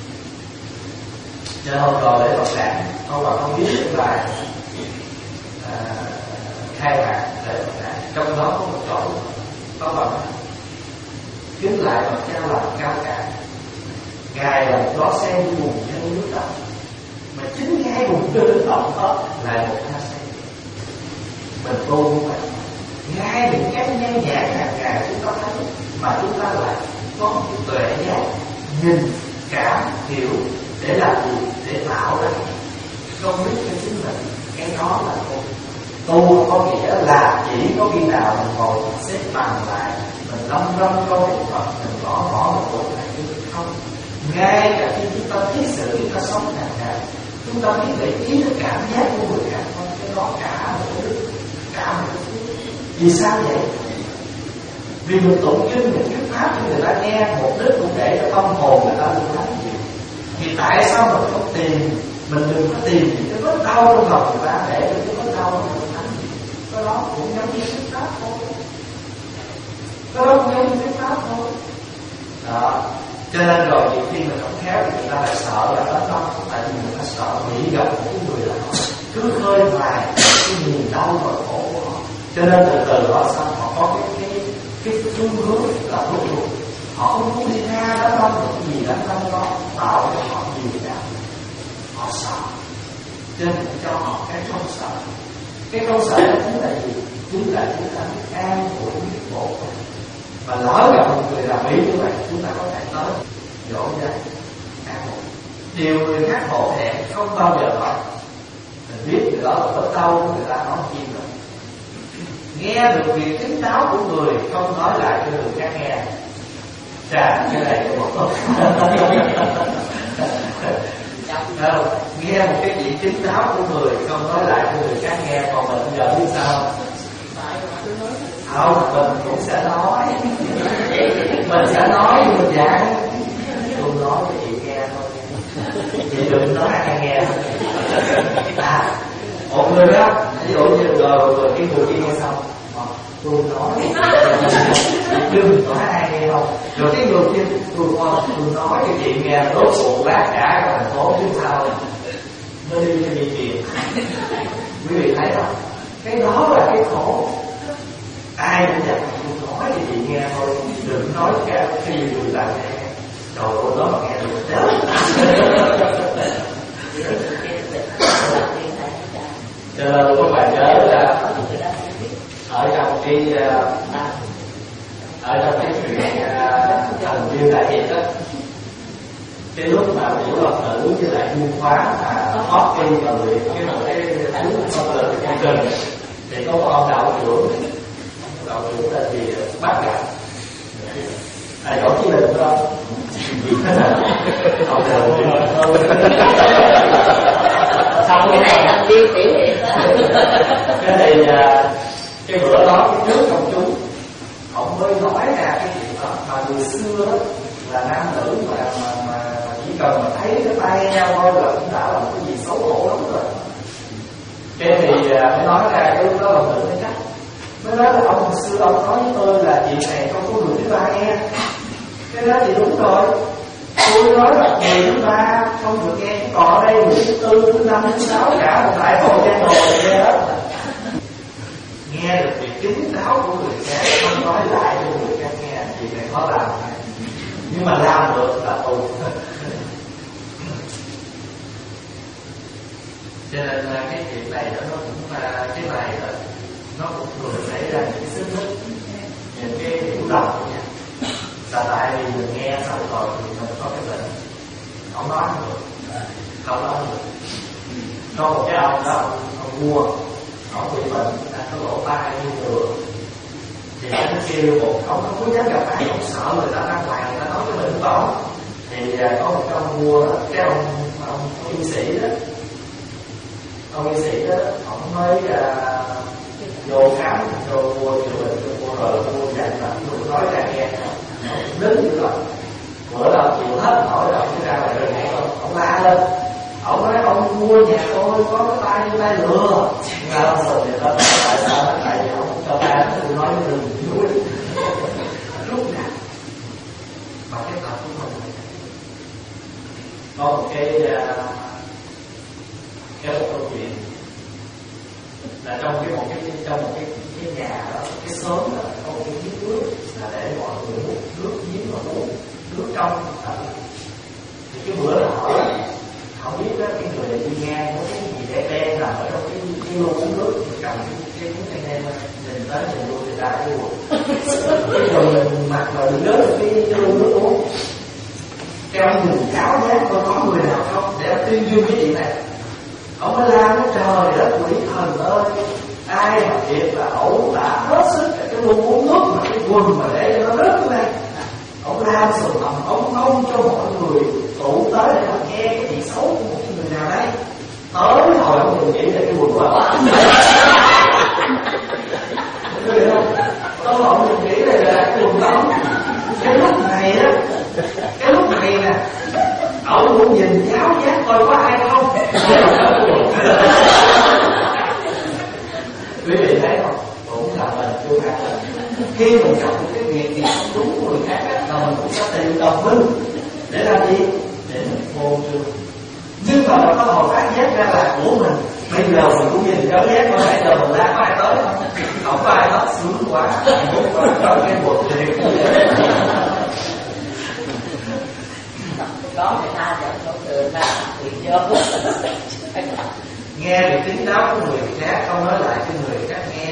Speaker 1: Cho nên hôm rồi để Phật giảng, ông bà không biết cái bài à, khai mạc để Phật giảng, trong đó có một chỗ có bà kính lại Phật Cha làm cao cả, Ngài là một gió sen của vùng dơ nước động, mà chính ngay vùng dơ nước động đó là một tha sen. Mình tu như vậy, ngay những cái nhan nhản hàng ngày chúng ta thấy, mà chúng ta lại có một cái tuệ giác nhìn, cảm, hiểu để làm gì? Để tạo ra công đức cho chính mình. Cái đó là tu. Tu có nghĩa là chỉ có khi nào mình ngồi xếp bằng lại, mình lâm lâm câu niệm Phật, mình gõ gõ một cuộc này chứ không. Ngay cả khi chúng ta thiết sự, chúng ta sống hàng ngày, chúng ta biết để ý đến cảm giác của người khác không? Cái đó cả một cái đức, cả một cái đức. Vì sao vậy? Vì mình tụng kinh, mình thuyết pháp cho người ta nghe, một đức cũng để cho tâm hồn người ta được lắng dịu. Thì tại sao mình không tìm, mình đừng có tìm những cái vết đau trong lòng người ta để cho cái vết đau nó được lắng dịu. Cái đó cũng giống như thuyết pháp thôi. Cái đó cũng giống như thuyết pháp thôi. Đó. Cho nên rồi nhiều khi mình không khéo thì người ta lại sợ là đó đó. Tại vì người ta sợ bị gặp một cái người nào cứ khơi hoài cái niềm đau và khổ của họ. Cho nên từ từ đó xong họ có cái cái cái xu hướng là rút ruột. Họ không muốn đi ra đó đâu, cái gì đánh tâm đó tạo cho họ nhiều đạo. Họ sợ. Cho nên cho họ cái không sợ. Cái không sợ đó chính là gì? Chính là chúng ta biết an ủi biết bộ. Và lỡ gặp một người làm ý như vậy, chúng ta có thể tới dỗ dành an ủi. Điều người khác hộ hẹn không bao giờ hỏi. Mình biết người đó là rất đau, người ta nói chi rồi. Nghe được việc kính đáo của người không nói lại cho người khác nghe. Trả cái này cho một tốt. Nghe một cái chuyện kính đáo của người không nói lại cho người khác nghe. Còn mình bây giờ biết sao? Không, mình cũng sẽ nói. Mình sẽ nói với mình giảng. Tôi nói cho chị nghe thôi. Chị đừng nói ai nghe. À, một người đó, ví dụ như rồi, rồi cái người kia nghe xong, tôi nói đừng có ai nghe không. Rồi cái người kia tôi nói tôi nói cho chị nghe, rốt cuộc lát cả cái thành phố chứ sao nó đi cho đi chuyện. Quý vị thấy không? Cái đó là cái khổ. Ai cũng dặn tôi nói cho chị nghe thôi, đừng nói cả khi người ta nghe. Trời ơi, đó mà nghe được chết. Cho nên các bạn nhớ là ở trong cái ở trong cái chuyện thần viên đại hiệp đó, cái lúc mà tiểu Phật tử với lại buôn khoáng mà hót đi vào luyện cái một cái thứ không được cái công trình, thì có một ông đạo trưởng, đạo trưởng là gì bác gặp à chỗ chỉ định không ông đạo trưởng
Speaker 2: xong cái này là đi tiểu vậy.
Speaker 1: Cái này cái bữa đó cái trước công chúng ông mới nói ra cái chuyện đó, mà người xưa đó, là nam nữ mà, mà, mà chỉ cần mà thấy cái tay nhau thôi là cũng đã là một cái gì xấu hổ lắm rồi. Cái thì mới nói ra cái lúc đó là tự mới chắc, mới nói là ông xưa ông nói với tôi là chuyện này không có người thứ ba nghe. Cái đó thì đúng rồi, tôi nói là người thứ ba không được nghe, còn ở đây người thứ tư, thứ năm, thứ sáu cả một đại hội giang hồ nghe hết. nghe được việc kín đáo của người khác, không nói lại cho người khác nghe, thì này khó làm. Nhưng mà làm được là tù. Cho nên là cái chuyện này đó, nó cũng là cái này là nó cũng thường xảy ra những cái xích mích, những cái hiểu lầm nha. Là tại vì mình nghe xong rồi thì mình có cái bệnh không nói được, không nói được. Có một cái ông đó, ông vua, ông bị bệnh, đã có lỗ tai như ngừa, thì anh kêu một ông không có dám gặp ai, ông sợ người ta ra ngoài người ta nói cái bệnh của ông. Thì có một ông vua, cái ông ông y sĩ đó, ông y sĩ đó, ông mới uh, vô khám cho vua chữa bệnh cho vua, rồi vua dạy là vua nói ra nghe, ông đứng như vậy. Bữa đó chịu hết nổi rồi, ông ra ngoài rồi nghe ông la lên. Ông nói ông vua nhà tôi có cái tay như tay lừa. Ra ông rồi thì nó tại sao nó tại vì ông cho ta tôi nói với đừng vui. Lúc nào mà cái tập của mình có một cái cái một câu chuyện là trong cái một cái trong một cái cái nhà đó, cái xóm đó có một cái giếng nước là để mọi người hút nước giếng mà uống nước trong. Thì cái bữa là hỏi không biết đó, cái người đi ngang có cái gì đen đen nằm ở trong cái cái lu uống nước, thì cầm cái cái cái đen đen nhìn tới nhìn luôn thì ra cái buồn cái người mặt mà đứng lớn cái cái lu nước uống. Cái ông nhìn cáo giác coi có người nào không để ông tuyên dương cái chuyện này. Ông mới la nói trời đất quỷ thần ơi, ai mà thiệt là ẩu đã hết sức cả cái lu uống nước mà cái quần mà để cho nó rớt xuống đây. Ông la sầu thầm ông không cho mọi người tụ tới để mà nghe cái chuyện xấu của một cái người nào đấy. Tới hồi ông đừng nghĩ là cái quần của ông. Thấy không? Tới hồi ông đừng nghĩ là cái quần của ông. Cái lúc này á, cái lúc này nè, ông cũng nhìn giáo giác coi có ai không. Quý vị thấy không? Cũng là mình chưa khác. Khi mình gặp một cái việc gì không đúng của người khác á, là mình cũng sẽ tìm đồng minh để làm gì? Để mình vô trương. Nhưng mà nó có hồi phát giác ra là của mình. Bây giờ mình cũng nhìn giáo giác, có nãy giờ mình la có ai tới không? Không có ai hết, sướng quá. Muốn có tới cái buồn thì
Speaker 2: có người ta dẫn chỗ tường ra bị vô.
Speaker 1: nghe được tiếng đáo của người khác, không nói lại cho người khác nghe.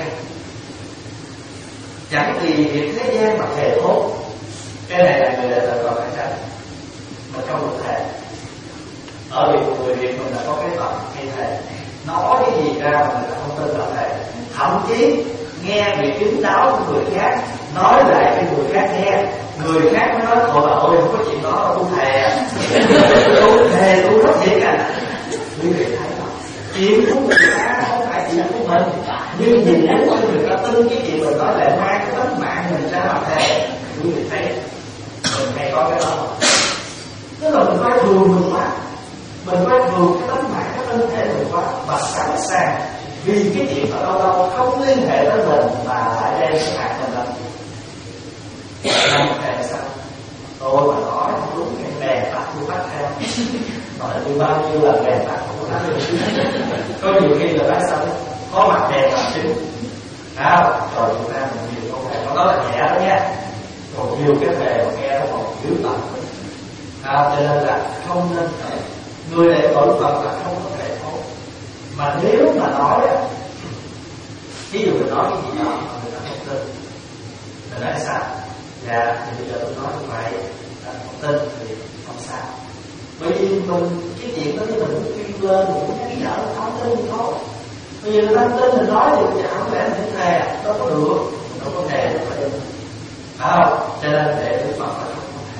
Speaker 1: Chẳng vì việc thế gian mà thề thốt. Cái này là người đời đời còn phải tránh, mà không được thề. Ở vì người Việt mình đã có cái tập hay thề, nói cái gì ra mà người ta không tin là thề. Thậm chí nghe việc kín đáo của người khác, nói lại cho người khác nghe, người khác mới nói thôi bà ơi không có chuyện đó, tôi thề tôi thề tôi rất thiệt à. Quý vị thấy không? Chuyện của người khác không phải chuyện của mình, nhưng vì muốn cho người ta tin cái chuyện mình nói lại mang cái tánh mạng mình ra mà thề. Quý vị thấy mình hay có cái đó, tức là mình phải thường mình quá, mình phải thường cái tánh mạng, cái thân thể mình quá, và sẵn sàng vì cái chuyện ở đâu đâu không liên hệ tới mình mà lại đem cái hại mình lên. Năm thề sao? Tôi mà nói không đúng cái bè tắt tôi bắt theo. Nói tôi bao nhiêu là bè tắt tôi bắt theo. Có nhiều khi là nói sao có mặt đèn làm chứng. Nào, rồi chúng ta mình nhiều không thể, nó là nhẹ đó nha. Còn nhiều cái bè mà nghe nó còn yếu tầm. À, cho nên là không nên thể. Người đệ tử Phật là không có thể thốt. Mà nếu mà nói á, ví dụ mình nói cái gì đó mà người ta không tin, mình nói sao? Dạ, thì bây giờ tôi nói như vậy, là không tin thì không sao. Bởi vì mình, cái chuyện đó thì mình cũng chuyên lên, mình cũng nhắc nhở, không tin thì thôi. Bây giờ người ta tin mình nói thì dạ không lẽ mình thề, đâu có được, mình đâu có thề đâu phải. Phải không? Cho nên để Đức Phật là không có thề.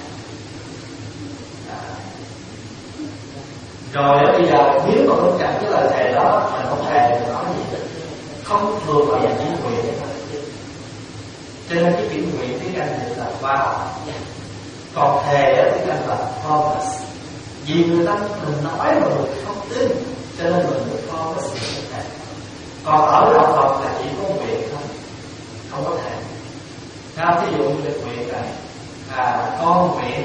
Speaker 1: Rồi bây giờ nếu mà bên cạnh cái lời thề đó mình không thề thì nói gì? Không thường là dạng chuyển nguyện. Cho nên cái chuyển nguyện tiếng Anh thì là vow, còn thề ở tiếng Anh là promise. Vì người ta mình nói mà mình không tin, cho nên mình mới promise mình thề. Còn ở đạo Phật là chỉ có nguyện thôi, không có thề. Nào ví dụ như được nguyện là à, con nguyện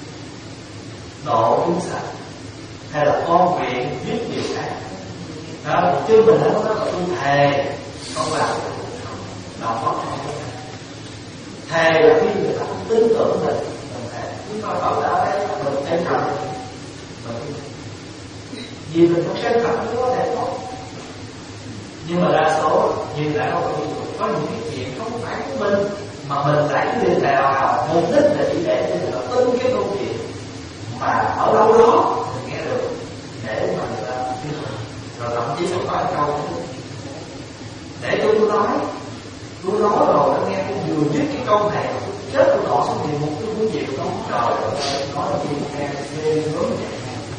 Speaker 1: độ chúng sanh, hay là con nguyện giết điều khác. Đó, chứ mình không có nói là tôi thề con làm động bất không có thề là khi người ta không tin tưởng mình mình thề chúng tôi bảo đã đấy mình chân thật mình vì mình không chân thật mới có thể tốt. Nhưng mà đa số như đã có có những cái chuyện không phải của mình mà mình đẩy lên nào mục đích là chỉ để cho người ta tin cái câu chuyện mà ở đâu đó mình nghe được để mà người ta tin rồi thậm chí không phải câu để tôi tôi nói tôi nói rồi nó nghe tôi vừa viết cái câu này tôi chết tôi đỏ xuống địa ngục tôi muốn chịu không trời ơi nói là gì nghe ghê gớm vậy.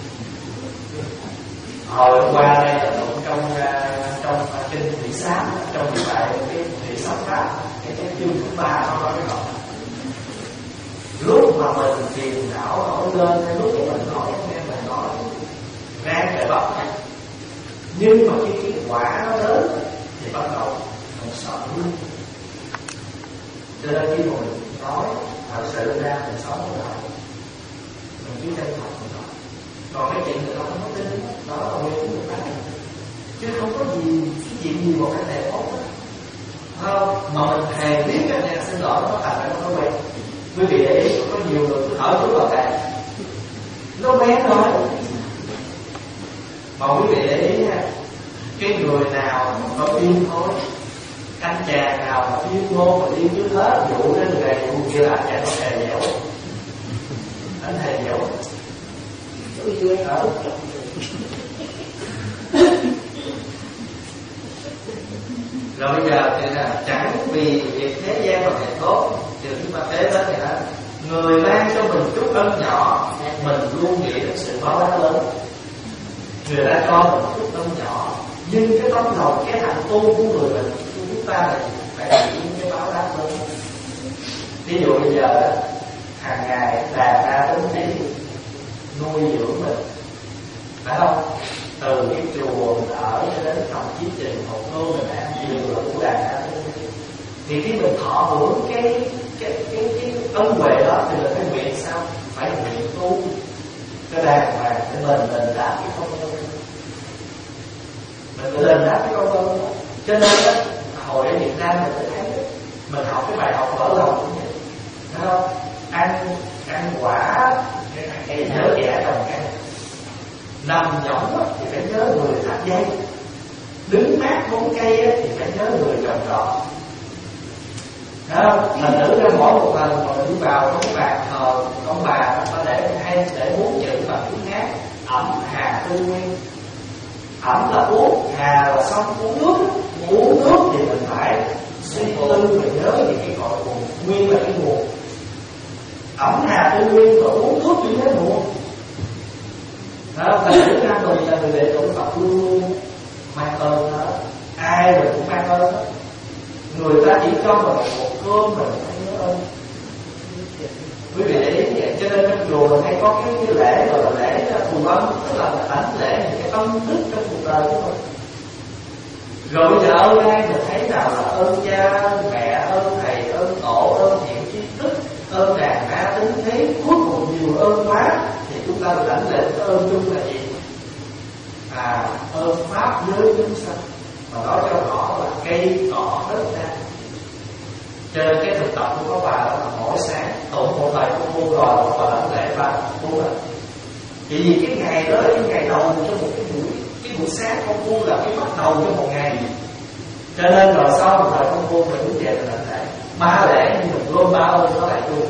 Speaker 1: Hồi hôm qua đây là tụng trong trong kinh Thủy Sám trong cái bài cái Thủy Sám Pháp cái cái chương thứ ba nó nói cái đoạn lúc mà mình phiền não nổi lên hay lúc mà mình nói nghe mình nói ráng để bật nhưng mà khi cái quả nó đến thì bắt đầu mình sợ luôn. Cho nên khi mà mình nói thật sự ra mình sống lại mình cứ chân thật mình nói. Còn cái chuyện người ta không có tin đó là nguyên của người ta chứ không có gì cái chuyện gì một cái này tốt đó. Không mà mình thề biết cái này xin lỗi nó thành ra nó quen. Quý vị để ý có nhiều người cứ thở chút vào đây nó quen thôi. Mà quý vị để ý nha, cái người nào mà có điên thôi, anh chàng nào mà điên ngôn mà điên trước hết vụ đến người này vụ kia là anh chàng nó thề dẻo, anh thề dẻo. Ờ. Rồi bây giờ thì là chẳng vì việc thế gian mà ngày tốt thì chúng ta tế đến thì là người mang cho mình chút ân nhỏ mình luôn nghĩ đến sự báo đáp lớn. Người ta cho mình chút ân nhỏ nhưng cái tấm lòng cái hạnh tu của người mình chúng ta là phải nghĩ cái báo đáp lớn. Ví dụ bây giờ hàng ngày đàn ra đến để nuôi dưỡng mình phải không? Từ cái chùa mình ở cho đến thậm chí trình một nô mình ăn nhiều là của đàn ra thì khi mình thọ hưởng cái cái cái cái ân huệ đó thì là cái nguyện sao? Phải nguyện tu cho đàng hoàng để mình mình đáp cái công ơn mình mình đáp cái công ơn đó. Cho nên đó, hồi ở Việt Nam mình sẽ thấy mình học cái bài học vỡ lòng cũng vậy, thấy không? Ăn ăn quả cây nhớ kẻ trồng cây, nằm nhõng thì phải nhớ người thắt dây, đứng mát bóng cây thì phải nhớ người trồng trọt. Thấy không? Thành nữ ra mỗi một lần mà mình đi vào cái bàn thờ ông bà nó để hay để bốn chữ bằng tiếng hát ẩm hà tư nguyên. Ẩm là uống, hà là xong uống nước. Uống nước thì mình phải suy tư mình nhớ những cái cội nguồn. Nguyên là cái nguồn. Ẩm hà tư nguyên và uống thuốc như thế nguồn. Đó, thành nữ ra mình là người đệ tử Phật luôn luôn mang ơn đó. Ai rồi cũng mang ơn đó. Người ta chỉ cho mình một cơm mình phải nhớ ơn. Quý vị để ý vậy, cho nên trong chùa mình hay có cái, cái lễ gọi là lễ phù ân, tức là đảnh lễ những cái ân đức trong cuộc đời của mình. Rồi bây giờ ơn ai mình thấy nào là ơn cha, ơn mẹ, ơn thầy, ơn tổ, ơn thiện tri thức, ơn đàn ma tính thế, cuối cùng nhiều ơn quá thì chúng ta đảnh lễ cái ơn chung là gì? À, ơn pháp giới chúng sanh. Mà nói cho rõ là cây cỏ đất đai. Cho nên cái thực tập của các bà đó là mỗi sáng tụng một bài công phu rồi một bài lãnh lễ ba bốn lần. Chỉ vì cái ngày đó là cái ngày đầu cho một cái buổi cái buổi sáng công phu là cái bắt đầu cho một ngày. Cho nên rồi sau một bài công phu mình cũng về mình lãnh lễ ba lễ nhưng mình gom ba ơn nó lại luôn.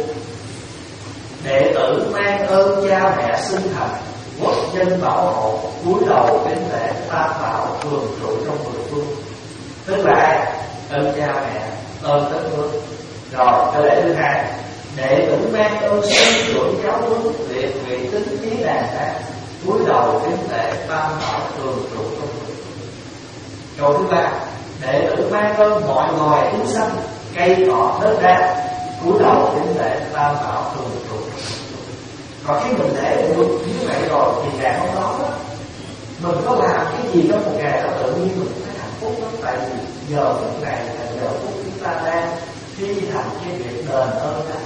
Speaker 1: Đệ tử mang ơn cha mẹ sinh thành, quốc dân bảo hộ, cúi đầu kính lễ tam bảo thường trụ trong mười phương. Tức là ơn cha mẹ, ơn đất nước. Rồi cái lễ thứ hai, đệ tử mang ơn sư trưởng giáo huấn liệt vị tính trí đàn đàn, cúi đầu kính lễ tam bảo thường trụ trong mười phương. Câu thứ ba, đệ tử mang ơn mọi loài chúng sanh, cây cỏ đất đai, cúi đầu kính lễ tam bảo thường trụ. Còn khi mình để được như vậy rồi thì ngày hôm đó mình có làm cái gì trong một ngày đó tự nhiên mình phải hạnh phúc lắm. Tại vì giờ phút này là giờ phút chúng ta đang thi hành cái việc đền ơn đó.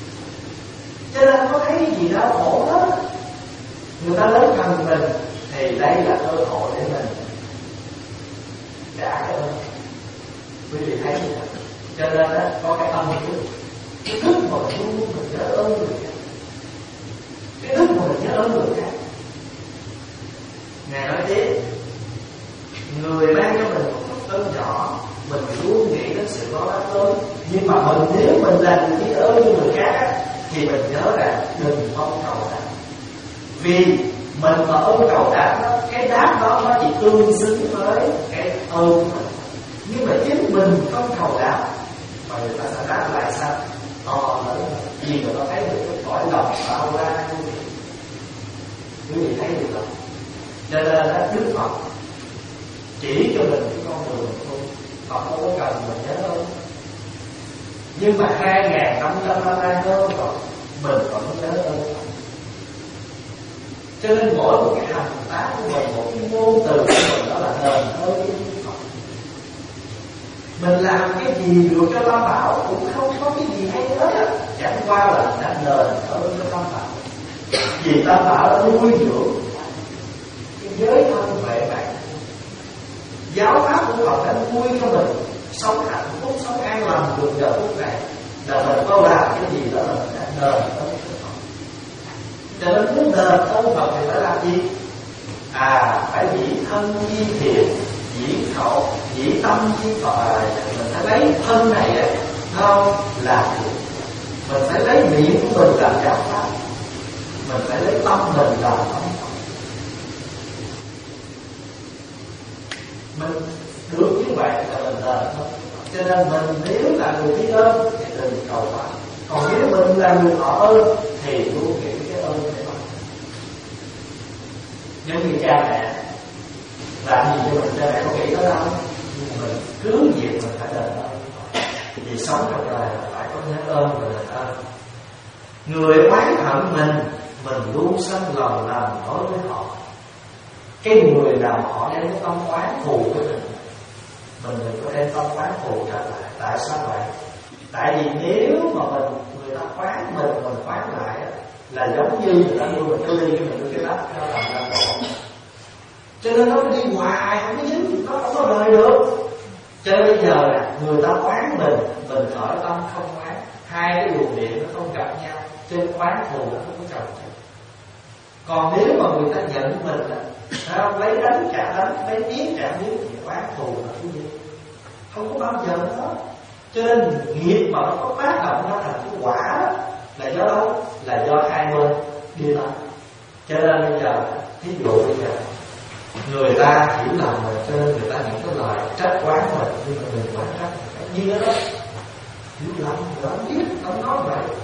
Speaker 1: Cho nên có thấy gì đó khổ hết, người ta lớn gần mình thì đây là cơ hội để mình trả cái ơn. Quý vị thấy gì đó? Cho nên đó, có cái âm trước, cái thức mà mình luôn luôn mình nhớ ơn người khác, cái thức mà mình nhớ ơn người khác. Ngài nói tiếp, người ban cho mình một phúc ơn nhỏ, mình luôn nghĩ đến sự báo đáp lớn. Nhưng mà mình nếu mình làm biết ơn cho người khác thì mình nhớ rằng đừng mong cầu đáp. Vì mình mà ơn cầu đáp, cái đáp đó nó chỉ tương xứng với cái ơn của mình. Nhưng mà chính mình không cầu đáp mà người ta sẽ đáp lại sao? To lớn. Vì người ta thấy được cái cõi lòng bao la quý vị. Quý vị thấy được không? Cho nên là Đức Phật chỉ cho mình cái con đường thôi, Phật không có cần mình nhớ đâu. Nhưng mà hai ngàn năm trăm năm nay hơn rồi, mình vẫn nhớ ơn. Cho nên mỗi một cái hành tác của mình, một cái ngôn từ của mình đó là đền ơn với Đức Phật. Mình làm cái gì được cho Tam Bảo cũng không có cái gì hay hết á, chẳng qua là đã đền ơn cho Tam Bảo. Vì Tam Bảo đã nuôi dưỡng cái giới thân vệ bạn. Giáo pháp của Phật đã nuôi cho mình sống hạnh phúc, sống an lành được giờ phút này. Là mình có làm cái gì đó là mình đã đền ơn cho Phật. Cho nên muốn đền ơn Phật thì phải làm gì? À, phải dĩ thân chi thiện, dĩ khẩu, dĩ tâm chi Phật. Mình phải lấy thân này ấy, không làm thiện. Mình phải lấy miệng của mình làm giáo pháp. Mình phải lấy tâm mình làm tâm Phật. Mình được như vậy là mình đền thôi. Cho nên mình nếu là người biết ơn thì đừng cầu phải. Còn nếu mình là người họ ơn thì luôn nghĩ cái ơn để bằng. Giống như cha mẹ làm gì cho mình, cha mẹ có nghĩ tới đâu, nhưng mà mình cứ việc mình phải đền ơn. Vì sống trong đời là phải có nhớ ơn và đền ơn. Người oán hận mình, mình luôn sanh lòng làm đối với họ. Cái người nào họ đem cái tâm oán thù với mình, mình đừng có đem tâm oán thù trở lại. Tại sao vậy? Tại vì nếu mà mình người ta oán mình, mình oán lại là giống như người ta đưa mình cái ly, mình đưa cái lắp nó làm ra khổ. Cho nên nó đi hoài không có dính, nó không có rời được. Cho nên bây giờ là người ta oán mình, mình khởi tâm không oán, hai cái luồng điện nó không gặp nhau, trên oán thù nó không có chồng. Còn nếu mà người ta giận mình là sao lấy đánh trả đánh, lấy miếng trả miếng thì oán thù là cái gì? Không có bao giờ nữa. Cho nên nghiệp mà nó có tác động ra thành cái quả là do đâu? Là do hai bên đi tới. Cho nên bây giờ thí dụ bây giờ người ta hiểu lầm mình, cho nên người ta những cái lời trách oán mình, nhưng mà mình oán trách như đó hiểu lầm, người ta biết không nói vậy.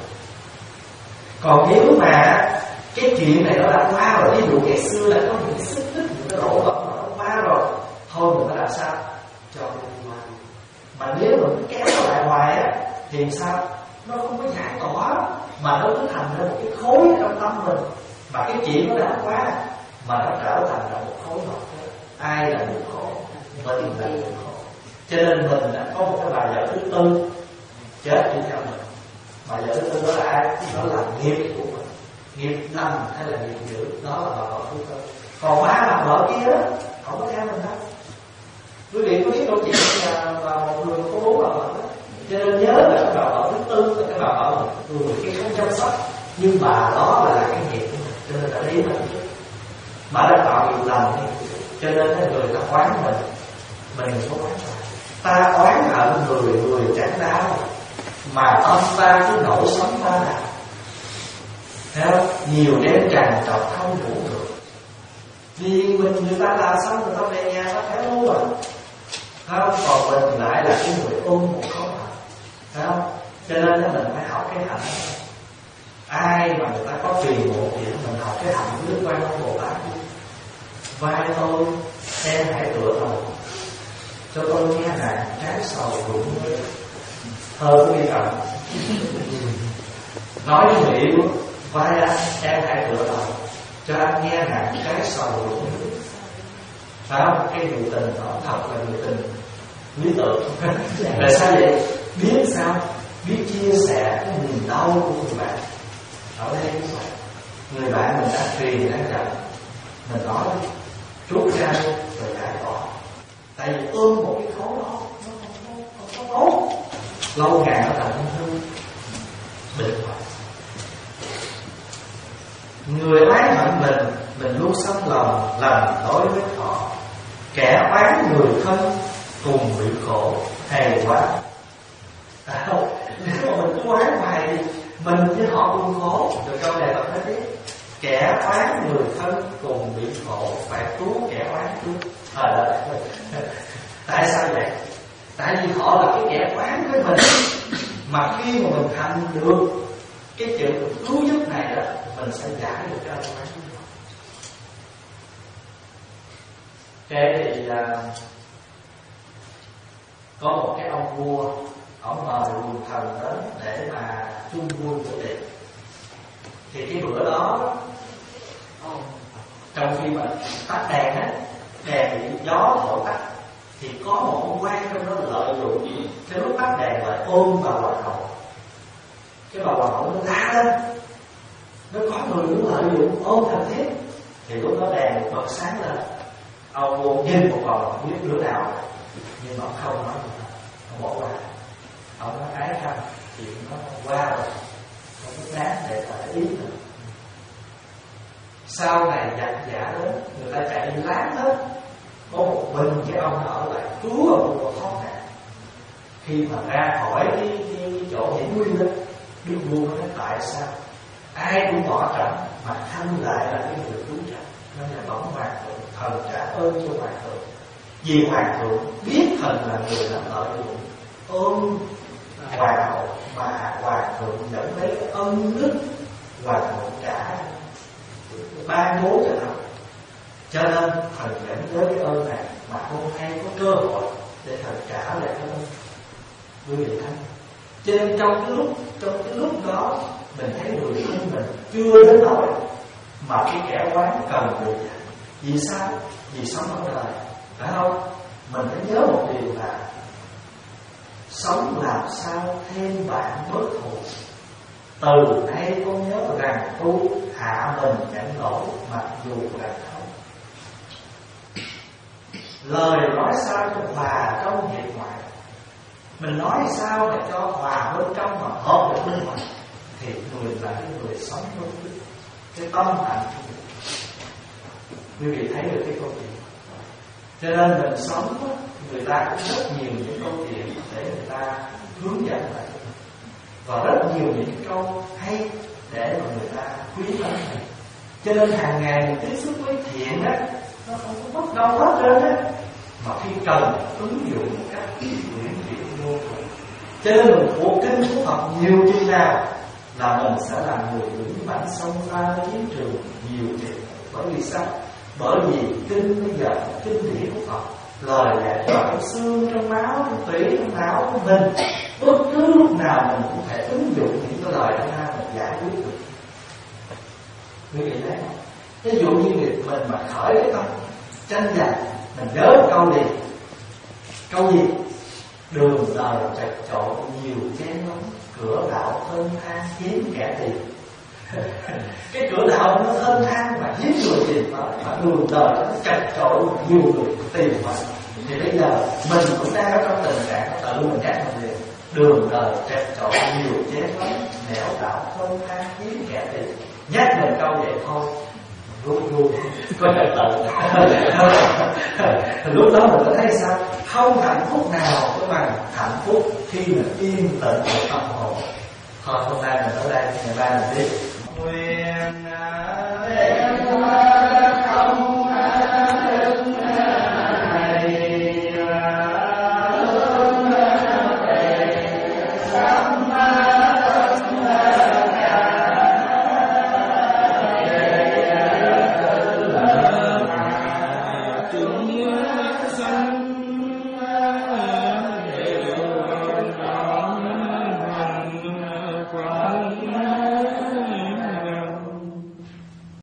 Speaker 1: Còn nếu mà cái chuyện này nó đã qua rồi, ví dụ ngày xưa là có những xích mích, những cái lỗ hổng nó qua rồi, thôi mình phải làm sao cho nó đi qua. Mà nếu mình kéo nó lại hoài á thì sao? Nó không có giải tỏa, mà nó cứ thành ra một cái khối trong tâm mình. Mà cái chuyện nó đã qua mà nó trở thành là một khối ngọt. Ai là người khổ? Mình là người khổ. Cho nên mình đã có một cái bài vở thứ tư chết đi theo mình. Bài vở thứ tư đó là ai? Đó là nghiệp của mình. Nghiệp lành hay là nghiệp dữ, đó là bài vở thứ tư. Còn ba bài vở kia đó không có theo mình đâu. Quý vị có biết câu chuyện là một người có bốn bài vở đó. Cho nên nhớ là cái bài vở thứ tư là cái bài vở người cái không chăm sóc, nhưng mà đó là cái nghiệp của mình, cho nên là lý mình mà đã tạo nghiệp lành đi. Cho nên cái người ta oán mình, mình có oán lại. Ta oán hận người, người chẳng đau, mà tâm ta cứ nổi sóng ta nào. Thấy không? Nhiều đêm tràn trọc không ngủ được. Vì mình người ta làm xong người ta về nhà ta phải luôn rồi. Thấy không? Còn mình lại là cái người ôm một khối hận. Thấy không? Cho nên là mình phải học cái hạnh. Ai mà người ta có truyền bộ thì mình học cái hạnh Đức Quan Âm Bồ Tát. Vai tôi em hãy tựa đầu cho tôi nghe nàng trái sầu rụng thơ của Vi Phạm. Nói với người yêu vai anh em hãy tựa đầu cho anh nghe nàng trái sầu rụng. Phải không? Cái người tình đó thật là người tình lý tưởng. Là sao vậy? Biết sao? Biết chia sẻ cái niềm đau của người bạn. Ở đây như vậy, người bạn mình đã truyền đã chậm, mình nói rút ra rồi giải tỏa. Tại vì ôm một cái khối đó nó không có tốt. lâu ngày nó thành ung thư, bệnh hoạn. Người oán hận mình, mình luôn sống lòng lầm đối với họ. Kẻ oán người thân cùng bị khổ, hay quá. À không, nếu mà mình cứ oán hoài thì mình với họ cùng khổ. Rồi câu này Phật nói tiếp: kẻ oán người thân cùng bị khổ, phải cứu kẻ oán trước. À, tại sao vậy? Tại vì họ là cái kẻ oán với mình, mà khi mà mình thành được cái chữ cứu giúp này đó, mình sẽ giải được cái oán của họ. Thế thì uh, có một cái ông vua, ông mời quần thần đến để mà chung vui bữa tiệc. Thì cái bữa đó, trong khi mà tắt đèn á, đèn bị gió thổi tắt, thì có một con quan trong đó lợi dụng cái lúc tắt đèn lại ôm bà hoàng hậu. Cái bà hoàng hậu nó la lên, nó có người muốn lợi dụng ôm thần thiết. Thì lúc đó đèn bật sáng lên, ông vua nhìn một vòng không biết đứa nào, nhưng mà ông không nói gì, ông bỏ qua. Ông nói ái khanh, chuyện nó qua rồi, không có đáng để phải ý nữa. Sau này giặc giả đến, người ta chạy đi láng hết, có một mình cái ông ở lại cứu ông vua khó khăn. Khi mà ra khỏi cái, cái, cái chỗ hiểm nguy đó, đức vua nói tại sao ai cũng bỏ trận mà thanh lại là cái người cứu trận. Nó là bóng hoàng thượng, thần trả ơn cho hoàng thượng. Vì hoàng thượng biết thần là người làm lợi dụng, ôm hoàng hậu mà hoàng thượng nhận lấy cái ân đức hoàng thượng trả ban bố cho thần. Cho nên thần dẫn tới cái ơn này mà không hay có cơ hội để thần trả lại cái ơn. Quý vị thấy, cho nên trong cái lúc trong cái lúc đó mình thấy người thân mình chưa đến nỗi mà cái kẻ oán cần được. Vì sao? Vì sống ở đời, phải không? Mình phải nhớ một điều là sống làm sao thêm bạn bớt thù. Từ nay con nhớ rằng tu hạ mình nhận lỗi mặc dù là không. Lời nói sao cho hòa trong hiện ngoại, mình nói sao để cho hòa bên trong mà hợp được bên ngoài, thì người là cái người sống với cái tâm hạnh. Quý vị thấy được cái câu chuyện. Cho nên mình sống, người ta cũng rất nhiều những câu chuyện để người ta hướng dẫn lại, và rất nhiều những cái câu hay để mà người ta quý mến mình. Cho nên hàng ngày mình tiếp xúc với thiện á, nó không có mất đâu hết trơn á, mà khi cần ứng dụng một cách quyển chuyển vô thường. Cho nên mình thuộc kinh của Phật nhiều chừng nào là mình sẽ là người vững mạnh xông pha chiến trường nhiều chừng. Bởi vì sao? Bởi vì kinh bây giờ kinh điển của Phật, lời dạy cho trong xương, trong máu, trong tủy, trong não của mình, bất cứ lúc nào mình cũng thể ứng dụng những cái lời đó ra mình giải quyết được. Quý vị thấy không? Ví dụ như việc mình mà khởi cái tâm tranh giành, mình nhớ một câu gì? Câu gì? Đường đời chật chội nhiều chén lắm, cửa đạo thênh thang hiếm kẻ tìm. Cái cửa đạo nó thênh thang mà hiếm người tìm tới, mà đường đời nó chật chội nhiều người tìm mà. Thì bây giờ mình cũng đang ở trong tình trạng tự mình nhắc mình liền: đường đời chật chội nhiều chén lắm, nẻo đạo thênh thang hiếm kẻ tìm. Nhắc mình câu vậy thôi, vui vui có trật tự. Lúc đó mình có thấy sao? Không hạnh phúc nào có bằng hạnh phúc khi mình yên tĩnh ở tâm hồn. Thôi hôm nay mình ở đây, ngày mai mình đi. Nguyện